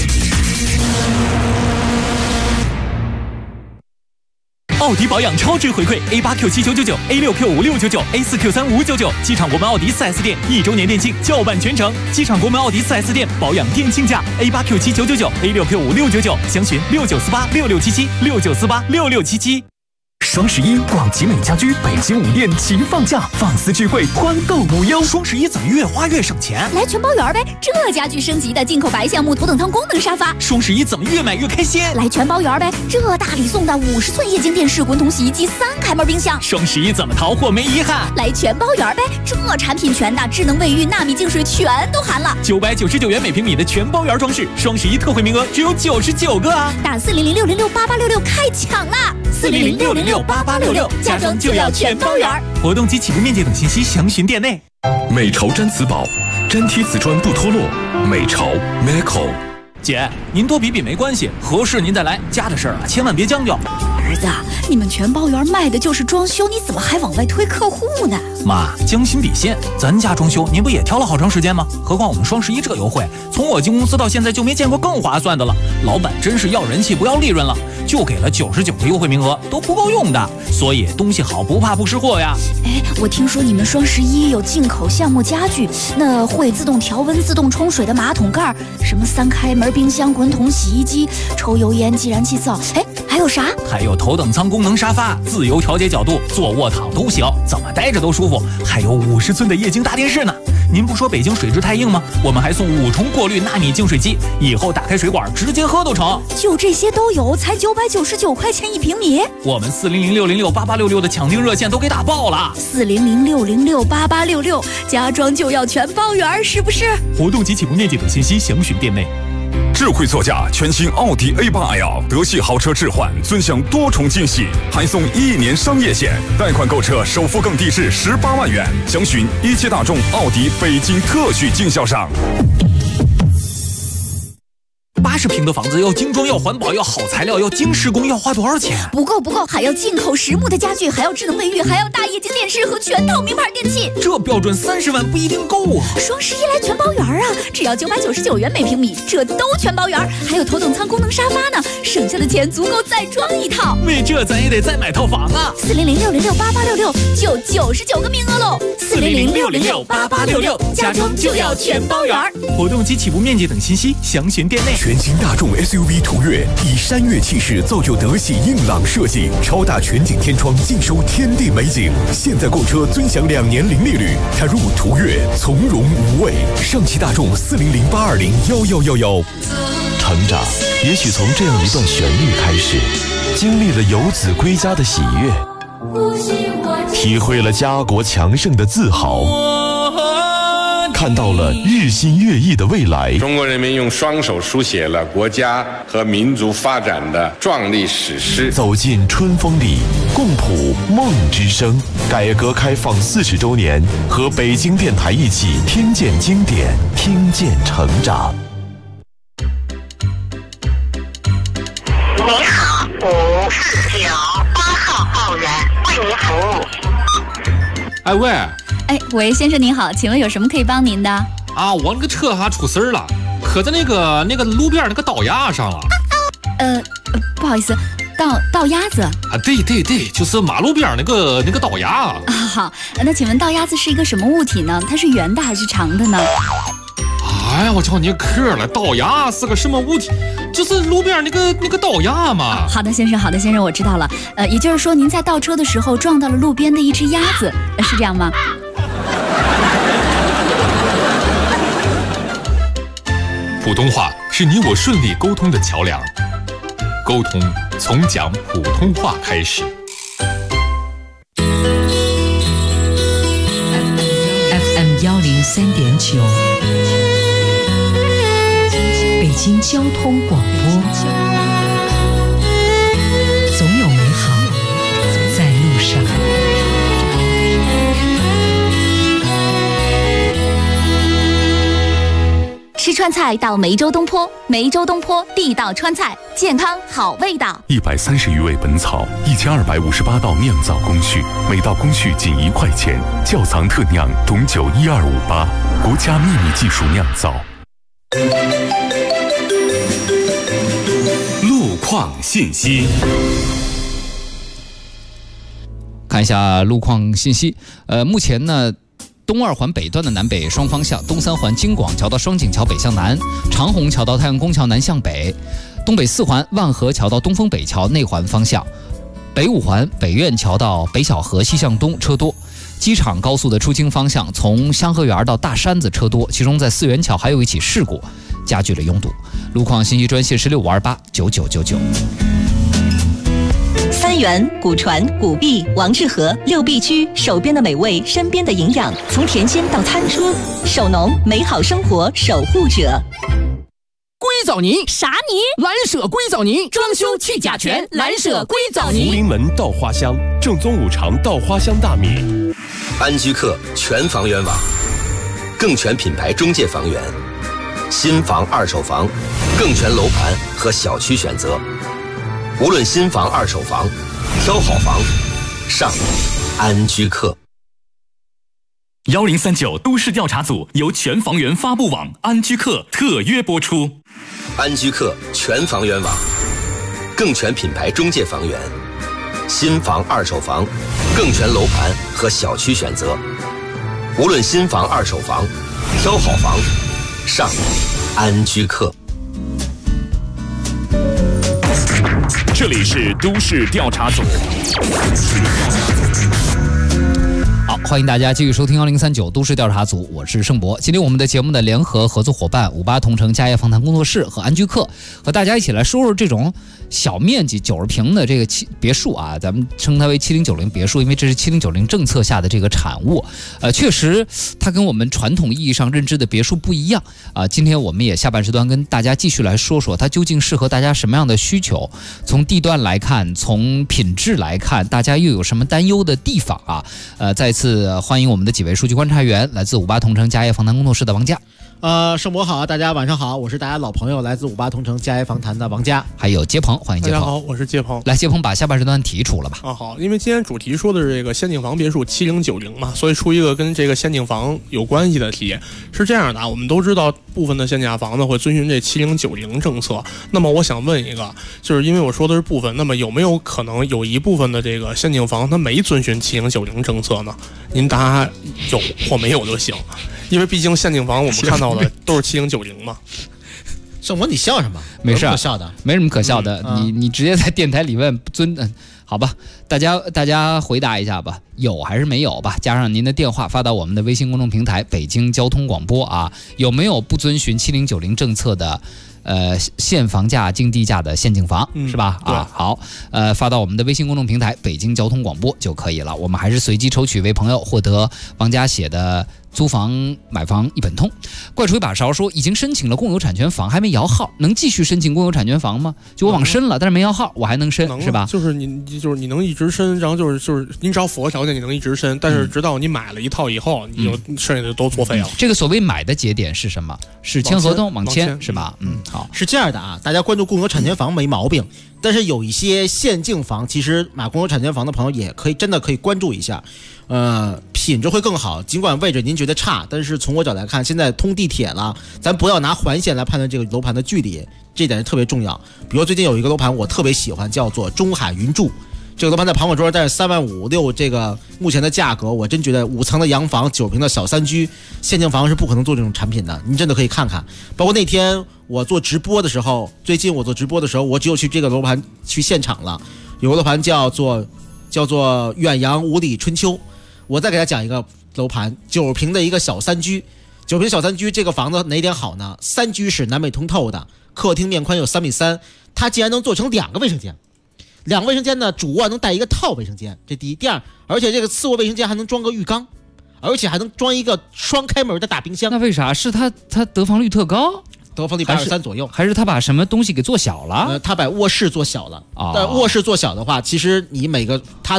奥迪保养超值回馈 A8Q7999、A6Q5699、A4Q3599，机场国门奥迪 4S 店1周年店庆叫办全程，机场国门奥迪 4S 店保养店庆价 A8Q7999、A6Q5699，详询69486677、69486677。双11，广奇美家居北京5店齐放假，放肆聚会，团购无忧。双11怎么越花越省钱？ 来全包圆呗！这家具升级的进口白橡木头等舱功能沙发。 双11怎么越买越开心？ 来全包圆呗！这大礼送的50寸液晶电视、滚筒洗衣机、3开门冰箱。 双11怎么淘货没遗憾？ 来全包圆呗！这产品全的，智能卫浴、纳米净水全都含了。 999元每平米的全包圆装饰，双11特惠名额只有99个啊！ 打400-606-8866开抢啦！400-606-8866，家装就要全包圆。 活动及起步面积等信息详询店内。 美潮毡瓷宝，粘贴瓷砖不脱落。美潮 Meco。 姐，您多比比没关系，合适您再来。家的事儿啊，千万别将就。 儿子，你们全包圆卖的就是装修，你怎么还往外推客户呢？ 妈，将心比心，咱家装修您不也挑了好长时间吗？何况我们双11这优惠，从我进公司到现在就没见过更划算的了。老板真是要人气不要利润了，就给了99个优惠名额，都不够用的。所以东西好不怕不识货呀。 哎，我听说你们双11有进口橡木家具，那会自动调温、自动冲水的马桶盖，什么3开门冰箱、滚筒洗衣机、抽油烟计燃器灶，哎，还有啥？ 还有头等舱功能沙发，自由调节角度，坐卧躺都行，怎么待着都舒服。还有50寸的液晶大电视呢。您不说北京水质太硬吗？我们还送5重过滤纳米净水机，以后打开水管直接喝都成。 就这些都有，才999块钱1平米。 我们400-606-8866的抢订热线都给打爆了。 400-606-8866，家装就要全包圆，是不是？ 活动及起步面积等信息详询店内。 智慧座驾，全新奥迪 A8L 德系豪车置换，尊享多重惊喜，还送1年商业险，贷款购车首付更低至18万元。详询一汽大众奥迪北京特许经销商。 80平的房子要精装，要环保，要好材料，要精施工，要花多少钱？ 不够，还要进口实木的家具，还要智能卫浴，还要大液晶电视和全套名牌电器。 这标准30万不一定够啊！ 双11来全包圆啊，只要999元每平米，这都全包圆，还有头等舱功能沙发呢，省下的钱足够再装一套。 为这咱也得再买套房啊 ！400-606-8866就99个名额喽！400-606-8866，家装就要全包圆。 活动及起步面积等信息详询店内。 全新大众 SUV 途岳以山岳气势造就德系硬朗设计，超大全景天窗尽收天地美景。现在购车尊享2年零利率，踏入途岳从容无畏。上汽大众400-820-1111。 成长也许从这样一段旋律开始，经历了游子归家的喜悦，体会了家国强盛的自豪，看到了日新月异的未来。 中国人民用双手书写了国家和民族发展的壮丽史诗。 走进春风里，共谱梦之声。改革开放40周年，和北京电台一起听见经典，听见成长。 您好，5498号报员为您服务。 哎喂。 喂，先生您好，请问有什么可以帮您的？ 啊，我那个车哈出事儿了，磕在那个路边那个道牙上了。 不好意思，道鸭子啊？ 对，就是马路边那个道牙啊。 好，那请问道鸭子是一个什么物体呢？它是圆的还是长的呢？ 哎呀，我叫你磕了，道牙是个什么物体？就是路边那个道牙嘛。 好的，先生，我知道了。也就是说您在倒车的时候撞到了路边的一只鸭子，是这样吗？ 普通话是你我顺利沟通的桥梁，沟通从讲普通话开始。 FM 103.9，北京交通广播，总有美好在路上。 川菜到梅州东坡，梅州东坡地道川菜，健康好味道。 130余味本草，1258道酿造工序，每道工序仅1块钱。窖藏特酿董酒12588，国家秘密技术酿造。 路况信息。 看一下路况信息。目前呢，东2环北段的南北双方向，东3环京广桥到双井桥北向南，长虹桥到太阳宫桥南向北，东北4环万河桥到东风北桥内环方向，北5环北苑桥到北小河西向东车多。机场高速的出京方向，从香河园到大山子车多，其中在4元桥还有一起事故，加剧了拥堵。路况信息专线是65289999。 三元、古传、古币、王致和6必居，手边的美味，身边的营养，从田间到餐桌，手农美好生活守护者。 硅藻泥啥泥？ 蓝舍硅藻泥，装修去甲醛，蓝舍硅藻泥。 福临门稻花香，正宗五常稻花香大米。 安居客全房源网，更全品牌中介房源，新房、二手房，更全楼盘和小区选择。无论新房、二手房，挑好房，上安居客。 1039都市调查组由全房源发布网安居客特约播出。 安居客全房源网，更全品牌中介房源，新房、二手房，更全楼盘和小区选择。无论新房、二手房，挑好房，上安居客。 这里是都市调查组。 好，欢迎大家继续收听1039都市调查组，我是盛博。今天我们的节目的联合合作伙伴58同城家业访谈工作室和安居客，和大家一起来说说这种小面积90平的这个别墅啊，咱们称它为7090别墅，因为这是7090政策下的这个产物。确实它跟我们传统意义上认知的别墅不一样啊。今天我们也下半时段跟大家继续来说说它究竟适合大家什么样的需求，从地段来看，从品质来看，大家又有什么担忧的地方啊？再次欢迎我们的几位数据观察员，来自58同城家业访谈工作室的王佳。 盛博好，大家晚上好，我是大家老朋友，来自58同城家业访谈的王佳， 还有杰鹏，欢迎杰鹏。 大家好，我是杰鹏。 来，杰鹏把下半时段题出了吧？ 好，因为今天主题说的是这个仙境房别墅7090嘛，所以出一个跟这个仙境房有关系的题。是这样的啊，我们都知道部分的限价房呢会遵循这7090政策。那么我想问一个，就是因为我说的是部分，那么有没有可能有一部分的这个限境房它没遵循7090政策呢？您答有或没有就行。因为毕竟限境房我们看到的都是7090嘛。 盛博，你笑什么？ 没事， 可笑的， 没什么可笑的。你直接在电台里问好吧，大家回答一下吧，有还是没有吧？加上您的电话发到我们的微信公众平台北京交通广播啊，有没有不遵循7090政策的限房价、净地价的限境房，是吧？ 对， 好，发到我们的微信公众平台北京交通广播就可以了。我们还是随机抽取一位朋友获得王佳写的租房买房一本通。怪出一把勺说，已经申请了公有产权房，还没摇号，能继续申请公有产权房吗？就我往申了，但是没摇号，我还能申，是吧？ 就是你能一直申，然后就是您只要符合条件，你能一直申，但是直到你买了一套以后，你就剩下的都作废了。 这个所谓买的节点是什么？是签合同往签是吧？好， 是这样的啊，大家关注公有产权房没毛病，但是有一些限境房，其实买公有产权房的朋友也真的可以关注一下。品质会更好，尽管位置您觉得差，但是从我角度来看，现在通地铁了，咱不要拿环线来判断这个楼盘的距离，这点是特别重要。比如最近有一个楼盘我特别喜欢，叫做中海云筑，这个楼盘在庞各庄，但是3.56万，这个目前的价格，我真觉得5层的洋房，9平的小3居，限境房是不可能做这种产品的，您真的可以看看。包括那天我做直播的时候，最近我做直播的时候，我只有去这个楼盘去现场了，有个楼盘叫做远洋五里春秋。我再给大家讲一个楼盘，9平的一个小3居，9平小3居，这个房子哪点好呢？3居室南北通透的，客厅面宽有3.3米，它竟然能做成2个卫生间，2个卫生间呢，主卧能带一个套卫生间，这第一。第二，而且这个次卧卫生间还能装个浴缸，而且还能装一个双开门的大冰箱。 那为啥？是它得房率特高？ 得房率83%左右， 还是他把什么东西给做小了？ 他把卧室做小了。但卧室做小的话，其实你每个它的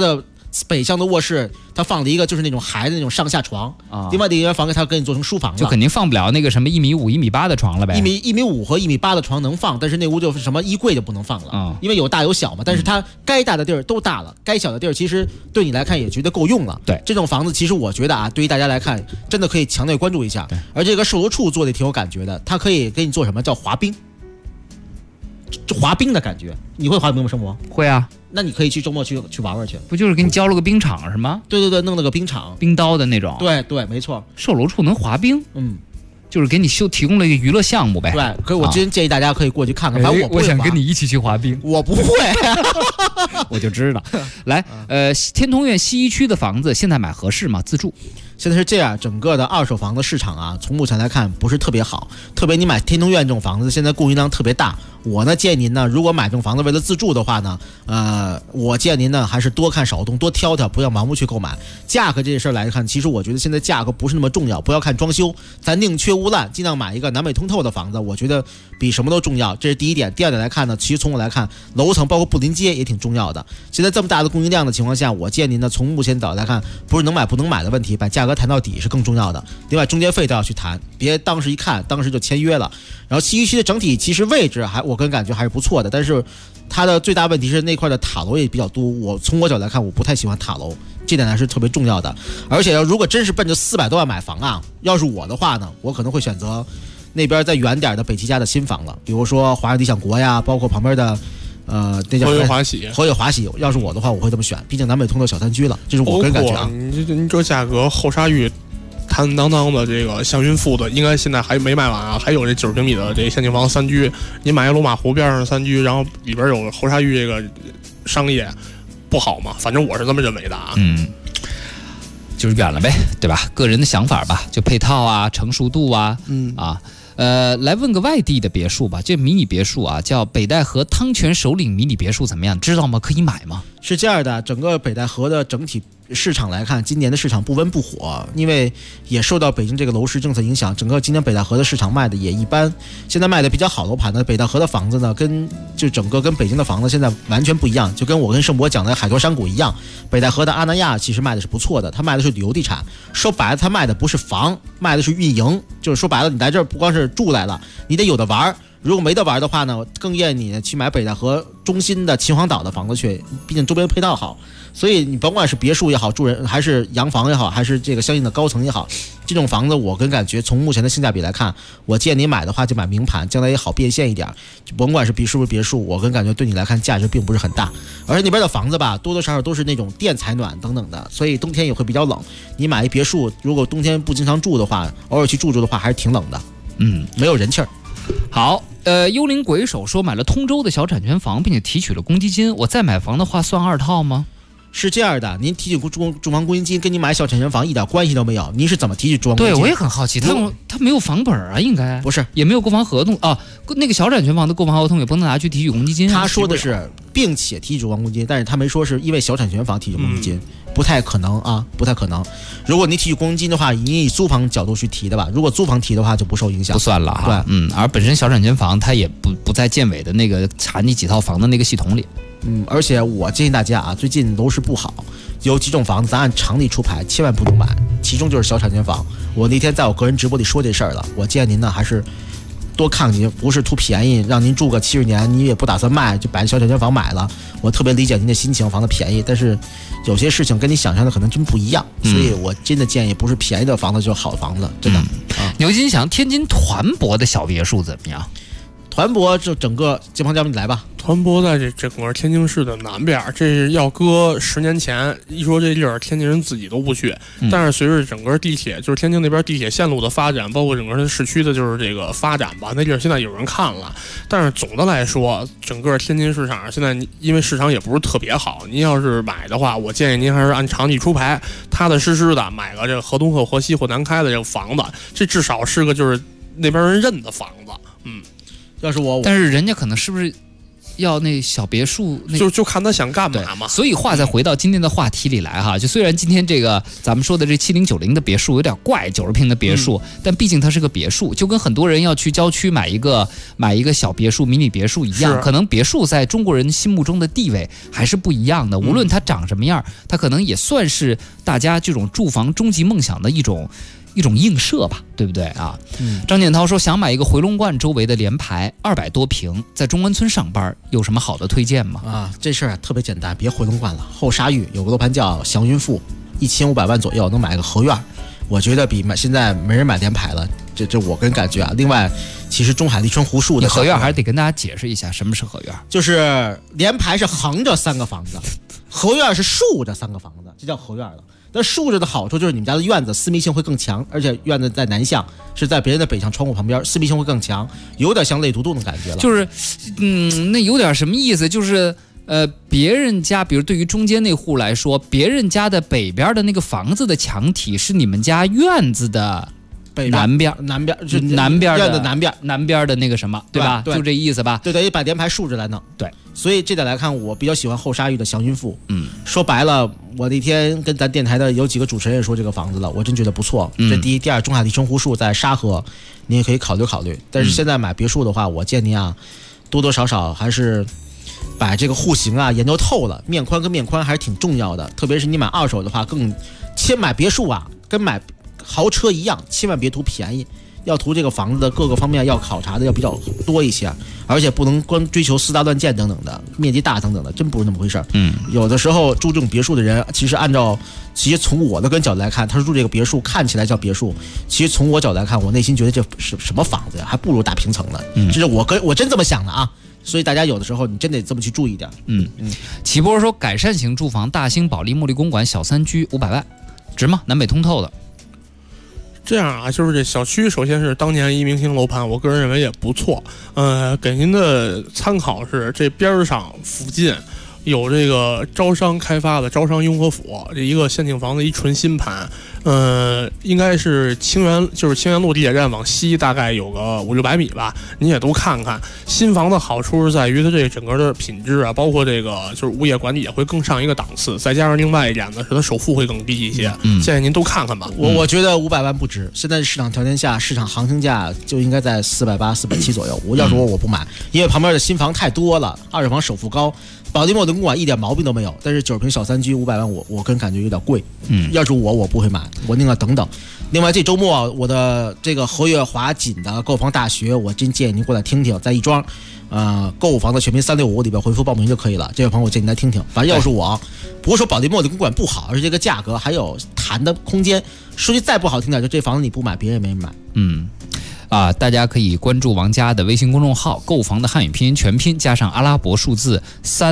北向的卧室，他放了一个就是那种孩子那种上下床，另外的一间房给他给你做成书房了， 就肯定放不了那个什么1.5米、1.8米的床了呗。 1.5米和1.8米的床能放，但是那屋就什么衣柜就不能放了，因为有大有小嘛。但是它该大的地儿都大了，该小的地儿其实对你来看也觉得够用了。 对， 这种房子其实我觉得啊，对于大家来看，真的可以强烈关注一下。而这个售楼处做的挺有感觉的，它可以给你做什么叫滑冰。滑冰的感觉，你会滑冰吗？生活会啊， 那你可以去周末去玩玩去。 不就是给你交了个冰场是吗？ 对，弄了个冰场， 冰刀的那种。 对，没错。 售楼处能滑冰，就是给你提供了一个娱乐项目呗。 对，可是我真建议大家可以过去看看。反正我想跟你一起去滑冰， 我不会， 我就知道。来，天通苑西一区的房子现在买合适吗？自住？ 现在是这样，整个的二手房的市场啊，从目前来看不是特别好，特别你买天通苑这种房子，现在供应量特别大。我呢建议您呢，如果买这种房子为了自住的话呢，我建议您呢还是多看少动，多挑挑，不要盲目去购买。价格这事儿来看，其实我觉得现在价格不是那么重要，不要看装修，咱宁缺毋滥，尽量买一个南北通透的房子，我觉得比什么都重要。这是第一点。第二点来看呢，其实从我来看，楼层包括不临街也挺重要的。现在这么大的供应量的情况下，我建议您呢，从目前角度来看，不是能买不能买的问题，把价格谈到底是更重要的。另外中介费都要去谈，别当时一看当时就签约了。然后西域区的整体其实位置我个人感觉还是不错的，但是它的最大问题是那块的塔楼也比较多。从我角度来看，我不太喜欢塔楼，这点还是特别重要的。而且如果真是奔着400多万买房啊，要是我的话呢，我可能会选择那边再远点的北齐家的新房了，比如说华润理想国呀，包括旁边的那叫和悦华喜。 要是我的话，我会这么选，毕竟南北通的小三居了，这是我个人感觉啊。 你这价格后沙峪坦荡荡的这个祥云富的，应该现在还没卖完啊，还有这90平米的这现景房3居，你买个罗马湖边上3居，然后里边有后沙峪这个商业，不好吗？反正我是这么认为的啊。 就是远了呗，对吧？个人的想法吧，就配套啊，成熟度啊，来问个外地的别墅吧，这迷你别墅啊，叫北戴河汤泉首领迷你别墅，怎么样？知道吗？可以买吗？ 是这样的，整个北戴河的整体市场来看，今年的市场不温不火，因为也受到北京这个楼市政策影响，整个今年北戴河的市场卖的也一般。现在卖的比较好楼盘的北戴河的房子呢，跟北京的房子现在完全不一样，就跟我跟盛博讲的海螺山谷一样，北戴河的阿那亚其实卖的是不错的，它卖的是旅游地产，说白了它卖的不是房，卖的是运营，就是说白了你来这儿不光是住来了，你得有的玩。如果没得玩的话呢，更愿意你去买北戴河中心的秦皇岛的房子去，毕竟周边配套好。所以你甭管是别墅也好，住人还是洋房也好，还是这个相应的高层也好，这种房子我跟感觉从目前的性价比来看，我建议你买的话就买名盘，将来也好变现一点。就甭管是是不是别墅，我跟感觉对你来看价值并不是很大。而且那边的房子吧，多多少少都是那种电采暖等等的，所以冬天也会比较冷。你买一别墅，如果冬天不经常住的话，偶尔去住的话，还是挺冷的。没有人气儿。 好，幽灵鬼手说买了通州的小产权房，并且提取了公积金，我再买房的话算2套吗？ 是这样的，您提取住房公积金跟你买小产权房一点关系都没有。您是怎么提取住房公积金？ 对，我也很好奇，他没有房本啊，应该不是， 也没有购房合同啊。那个小产权房的购房合同也不能拿去提取公积金。 他说的是并且提取住房公积金，但是他没说是因为小产权房提取公积金，不太可能啊，不太可能。如果你提取公积金的话，你以租房角度去提的吧，如果租房提的话就不受影响， 不算了哈。对，而本身小产权房它也不在建委的那个查你几套房的那个系统里。 而且我建议大家啊，最近楼市不好，有几种房子咱按常理出牌，千万不能买，其中就是小产权房。我那天在我个人直播里说这事儿了，我建议您呢还是多看您，不是图便宜，让您住个70年，你也不打算卖，就把小产权房买了。我特别理解您的心情，房子便宜，但是有些事情跟你想象的可能真不一样，所以我真的建议不是便宜的房子就是好房子，真的。 牛金祥，天津团泊的小别墅怎么样？ 团泊就整个金鹏，你来吧。 团泊在这整个天津市的南边，这是要搁10年前，一说这地儿天津人自己都不去。但是随着整个地铁，就是天津那边地铁线路的发展，包括整个市区的就是这个发展吧，那地儿现在有人看了。但是总的来说，整个天津市场现在因为市场也不是特别好，您要是买的话，我建议您还是按常理出牌，踏踏实实的买个这个河东或河西或南开的这个房子，这至少是个就是那边人认的房子。 要是我， 但是人家可能是不是要那小别墅， 就看他想干嘛嘛。 所以话再回到今天的话题里来哈，就虽然今天这个咱们说的这7090的别墅有点怪，90平的别墅，但毕竟它是个别墅，就跟很多人要去郊区买一个小别墅、迷你别墅一样，可能别墅在中国人心目中的地位还是不一样的。无论它长什么样，它可能也算是大家这种住房终极梦想的一种映射吧，对不对啊？张建涛说想买一个回龙观周围的联排200多平，在中关村上班，有什么好的推荐吗？ 啊，这事儿特别简单，别回龙观了，后沙峪有个楼盘叫祥云富，1500万左右能买个合院，我觉得比现在没人买联排了，这我跟感觉啊。另外，其实中海丽春湖树的合院还是得跟大家解释一下什么是合院， 就是联排是横着3个房子，合院是竖着3个房子，这叫合院了。但竖着的好处就是你们家的院子私密性会更强，而且院子在南向，是在别人的北向窗户旁边，私密性会更强，有点像类独栋的感觉了。 就是，那有点什么意思？就是别人家，比如对于中间那户来说，别人家的北边的那个房子的墙体是你们家院子的南边就南边院子南边的那个什么，对吧？ 对， 就这意思吧？ 对，把联排竖着来弄。 对， 所以这点来看，我比较喜欢后沙峪的祥云富。说白了，我那天跟咱电台的有几个主持人也说这个房子了，我真觉得不错。这第一，第二，中海丽春湖树在沙河，你也可以考虑考虑。但是现在买别墅的话，我建议啊，多多少少还是把这个户型啊研究透了，面宽跟面宽还是挺重要的。特别是你买二手的话，先买别墅啊，跟买豪车一样，千万别图便宜，要图这个房子的各个方面要考察的要比较多一些，而且不能光追求4大乱建等等的，面积大等等的，真不是那么回事儿。有的时候住这种别墅的人，其实从我的角度来看，他是住这个别墅看起来叫别墅，其实从我角度来看，我内心觉得这是什么房子呀，还不如大平层呢。这是我真这么想的啊。所以大家有的时候你真得这么去注意点。 齐波说改善型住房，大兴保利茉莉公馆小3居500万，值吗？南北通透的。 这样啊，就是这小区首先是当年一明星楼盘，我个人认为也不错。给您的参考是这边上附近有这个招商开发的招商雍和府这一个限定房的一纯新盘，应该是清源路地铁站往西大概有个500-600米吧，你也都看看。新房的好处是在于它这整个的品质啊，包括这个就是物业管理也会更上一个档次，再加上另外一点呢是它首付会更低一些。建议您都看看吧。 我觉得500万不值，现在市场条件下，市场行情价就应该在480、470左右。要是我不买，因为旁边的新房太多了，二手房首付高。保利茉莉公馆一点毛病都没有，但是90平小3居500万，我个人感觉有点贵。要是我不会买，我宁可等等。另外这周末我的这个和悦华锦的购房大学，我真建议您过来听听，在亦庄，购房的全拼365里边回复报名就可以了。这位朋友我建议您来听听。反正要是我，不是说保利茉莉公馆不好，而是这个价格还有谈的空间。说句再不好听点，就这房子你不买，别人也没人买。 大家可以关注王家的微信公众号，购房的汉语拼音全拼加上阿拉伯数字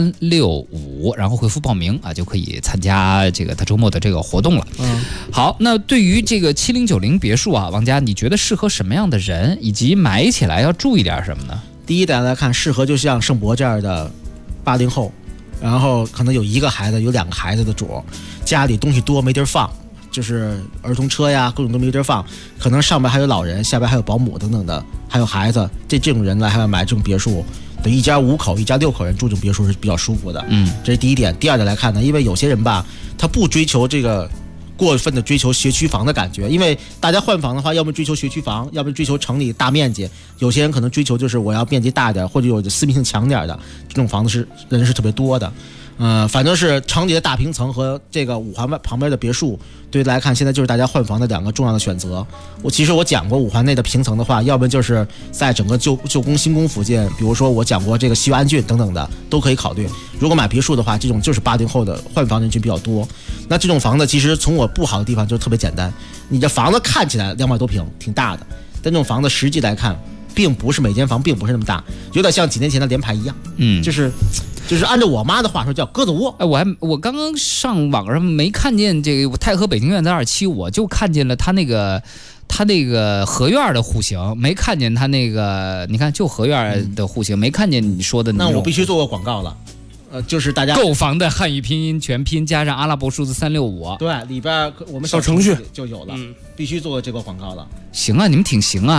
365，然后回复报名啊，就可以参加这个他周末的这个活动了。好，那对于这个7090别墅啊，王家你觉得适合什么样的人，以及买起来要注意点什么呢？ 第一，大家来看，适合就像盛博这样的80后，然后可能有1个孩子、有2个孩子的主，家里东西多没地儿放。就是儿童车呀，各种都没地儿放，可能上边还有老人，下边还有保姆等等的，还有孩子，这种人来还要买这种别墅，等一家5口、一家6口人住这种别墅是比较舒服的。这是第一点。第二点来看呢，因为有些人吧，他不追求这个过分的追求学区房的感觉，因为大家换房的话，要么追求学区房，要么追求城里大面积，有些人可能追求就是我要面积大点，或者有私密性强点的这种房子人是特别多的。反正是城里的大平层和这个5环旁边的别墅，对来看现在就是大家换房的2个重要的选择。其实我讲过5环内的平层的话，要不就是在整个旧宫新宫附近，比如说我讲过这个西安郡等等的都可以考虑。如果买别墅的话，这种就是80后的换房人群比较多。那这种房子其实从我不好的地方就特别简单，你这房子看起来200多平挺大的，但这种房子实际来看并不是每间房并不是那么大，有点像几年前的联排一样。就是按照我妈的话说叫鸽子窝。 我刚刚上网上没看见这个太和北京院子27，我就看见了他那个合院的户型，没看见他那个，你看就合院的户型，没看见你说的那种。 那我必须做个广告了。就是大家购房的汉语拼音全拼加上阿拉伯数字365， 对，里边我们小程序就有了，必须做这个广告了。 行啊，你们挺行啊。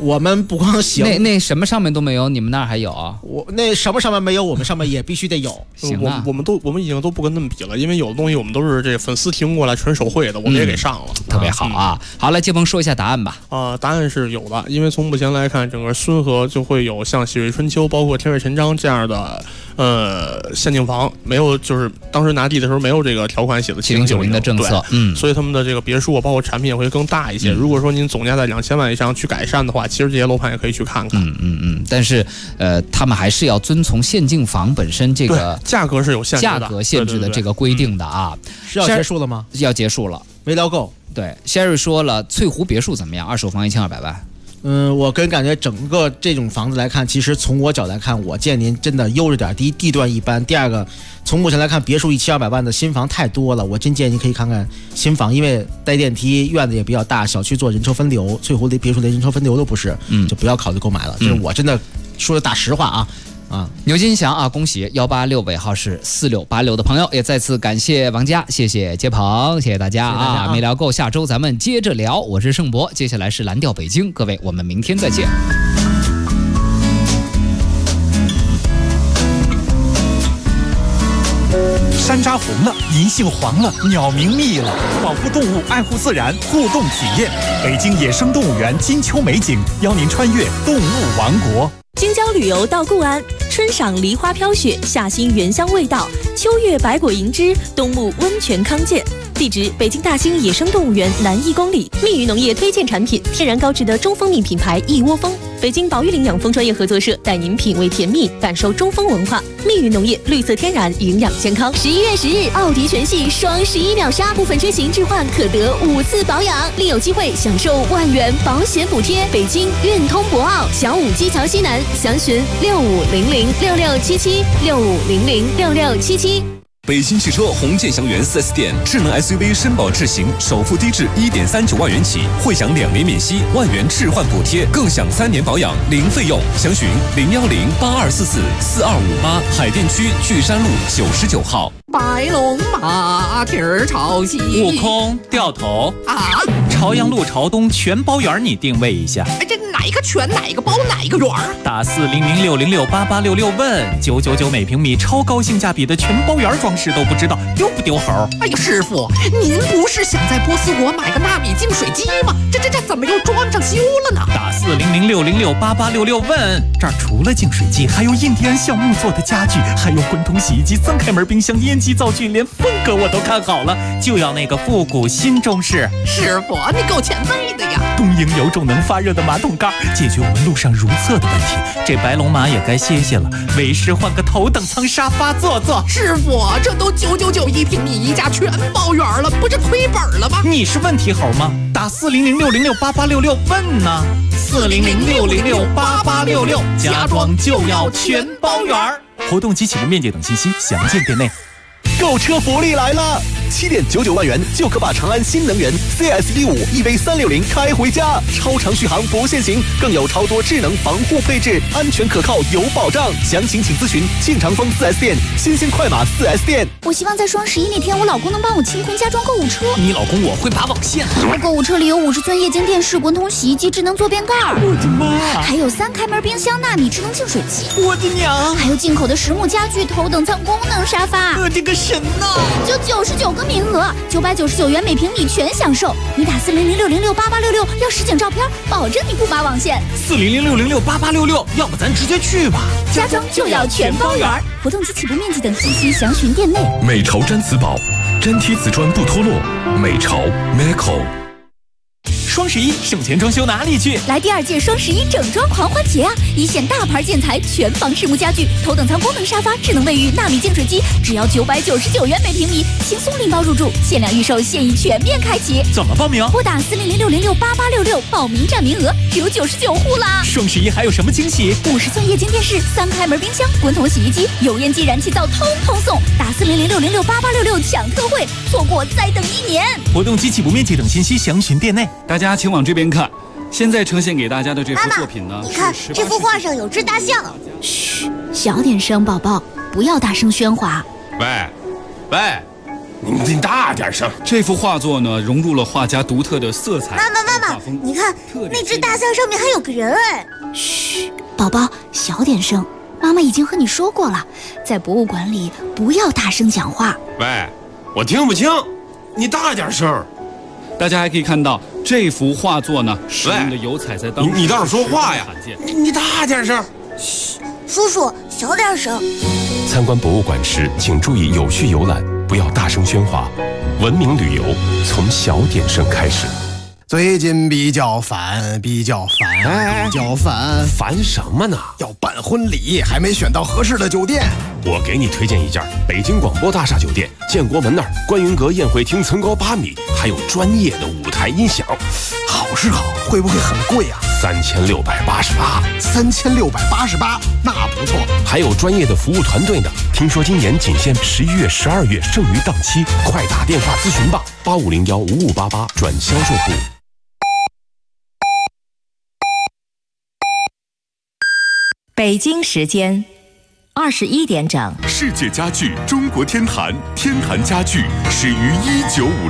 我们不光行， 那什么上面都没有，你们那儿还有？ 我那什么上面没有，我们上面也必须得有。 行啊， 我们已经都不跟他们比了，因为有的东西我们都是这粉丝提供过来全手绘的，我们也给上了， 特别好啊。好，来接鹏说一下答案吧。 答案是有的，因为从目前来看，整个孙河就会有像喜瑞春秋，包括天瑞陈章这样的限定房，没有就是当时拿地的时候没有这个条款写的 7090的政策， 所以他们的这个别墅包括产品也会更大一些。如果说您总价在2000万以上去改善的话，其实这些楼盘也可以去看看。 但是他们还是要遵从限定房本身这个价格是有限制的， 价格限制的这个规定的啊。 是要结束了吗？ 要结束了， 没聊够。 对 ，Sherry 说了，翠湖别墅怎么样？2手房1200万。 我个人感觉整个这种房子来看，其实从我角度来看，我建议您真的悠着点。第一，地段一般；第二个，从目前来看，别墅170-200万的新房太多了，我真建议您可以看看新房，因为带电梯，院子也比较大，小区做人车分流，翠湖的别墅连人车分流都不是，就不要考虑购买了。这是我真的说的大实话啊。 牛金祥啊，恭喜186尾号是4686的朋友，也再次感谢王佳，谢谢接鹏，谢谢大家啊！没聊够，下周咱们接着聊。我是盛博，接下来是蓝调北京，各位，我们明天再见。 山楂红了，银杏黄了，鸟鸣密了，保护动物，爱护自然，互动体验。北京野生动物园金秋美景，邀您穿越动物王国。 京郊旅游到固安，春赏梨花飘雪，夏欣原香味道，秋月百果银枝，冬沐温泉康健。地址：北京大兴野生动物园南1公里。蜜语农业推荐产品：天然高质的中蜂蜜品牌一窝蜂。北京保育领养蜂专业合作社带您品味甜蜜，感受中蜂文化。蜜语农业，绿色天然，营养健康。11月10日，奥迪全系双11秒杀，部分车型置换可得5次保养，另有机会享受1万元保险补贴。北京运通博奥小武基桥西南，详询6500667765006677。 北京汽车红建祥园 4S 店，智能 SUV 绅宝智行，首付低至1.39万元起，会享2年免息，1万元置换补贴，更享3年保养零费用。详询01082444258，海淀区巨山路99号。 白龙马蹄儿朝西， 悟空掉头啊！ 朝阳路朝东全包园，你定位一下。 这哪一个全，哪一个包，哪一个圆？ 打40060688866问999每平米，超高性价比的全包园装饰都不知道，丢不丢猴？ 哎呀，师傅，您不是想在波斯国买个纳米净水机吗？这怎么又装上修了呢？ 打40060688866问，这儿除了净水机，还有印第安橡木做的家具，还有滚筒洗衣机、3开门冰箱、烟机灶具，连风格我都看好了，就要那个复古新中式。 师傅，你够前卫的呀！ 东营有种能发热的马桶盖，解决我们路上如厕的问题。这白龙马也该歇歇了，为师换个头等舱沙发坐坐。 师傅，这都9991平米一家全包圆了，不是亏本了吗？ 你是问题猴吗？打40060688866问呢，40060688866，家装就要全包圆。活动及起步面积等信息详见店内。 购车福利来了！7.99万元就可把长安新能源 CS15 EV360开回家，超长续航不限行，更有超多智能防护配置，安全可靠有保障。详情请咨询庆长丰 4S 店、新兴快马 4S 店。 我希望在双11那天，我老公能帮我清空家装购物车。 你老公我会拔网线。 我购物车里有50寸液晶电视、滚筒洗衣机、智能坐便盖， 我的妈！ 还有3开门冰箱、纳米智能净水器， 我的娘！ 还有进口的实木家具、头等舱功能沙发。 我的个神呐！ 就99个名额，999元每平米全享受。你打40060688866要实景照片，保证你不拔网线。 40060688866，要不咱直接去吧。 家装就要全包圆，活动及起步面积等信息详询店内。 美潮毡瓷宝，粘贴瓷砖不脱落。美潮 Meco。 双11省钱装修哪里去？ 来第2届双11整装狂欢节啊！一线大牌建材，全房实木家具，头等舱功能沙发，智能卫浴，纳米净水机，只要999元每平米，轻松拎包入住，限量预售，现已全面开启。 怎么报名？ 拨打40060688866，报名占名额只有99户啦！ 双11还有什么惊喜 ？50寸液晶电视、3开门冰箱、滚筒洗衣机、油烟机、燃气灶，通通送！打40060688866抢特惠，错过再等1年。 活动及起步面积等信息详询店内。 大家请往这边看，现在呈现给大家的这幅作品呢， 你看这幅画上有只大象。 嘘，小点声，宝宝，不要大声喧哗。 喂， 你大点声。 这幅画作呢，融入了画家独特的色彩。 妈妈，你看那只大象上面还有个人哎！ 嘘，宝宝，小点声。妈妈已经和你说过了，在博物馆里不要大声讲话。 喂，我听不清，你大点声。 大家还可以看到这幅画作呢，使用的油彩在当时你倒是说话呀！你大点声。 嘘，叔叔小点声。 参观博物馆时，请注意有序游览，不要大声喧哗。文明旅游从小点声开始。 最近比较烦， 烦什么呢？ 要办婚礼，还没选到合适的酒店。 我给你推荐一家北京广播大厦酒店，建国门那儿观云阁宴会厅层高8米，还有专业的舞台音响。 好是好，会不会很贵啊 ？3688， 3688，那不错。 还有专业的服务团队呢。听说今年仅限11月、12月，剩余档期，快打电话咨询吧，85015588转销售部。 北京时间21点整。 世界家具中国天坛，天坛家具始于1956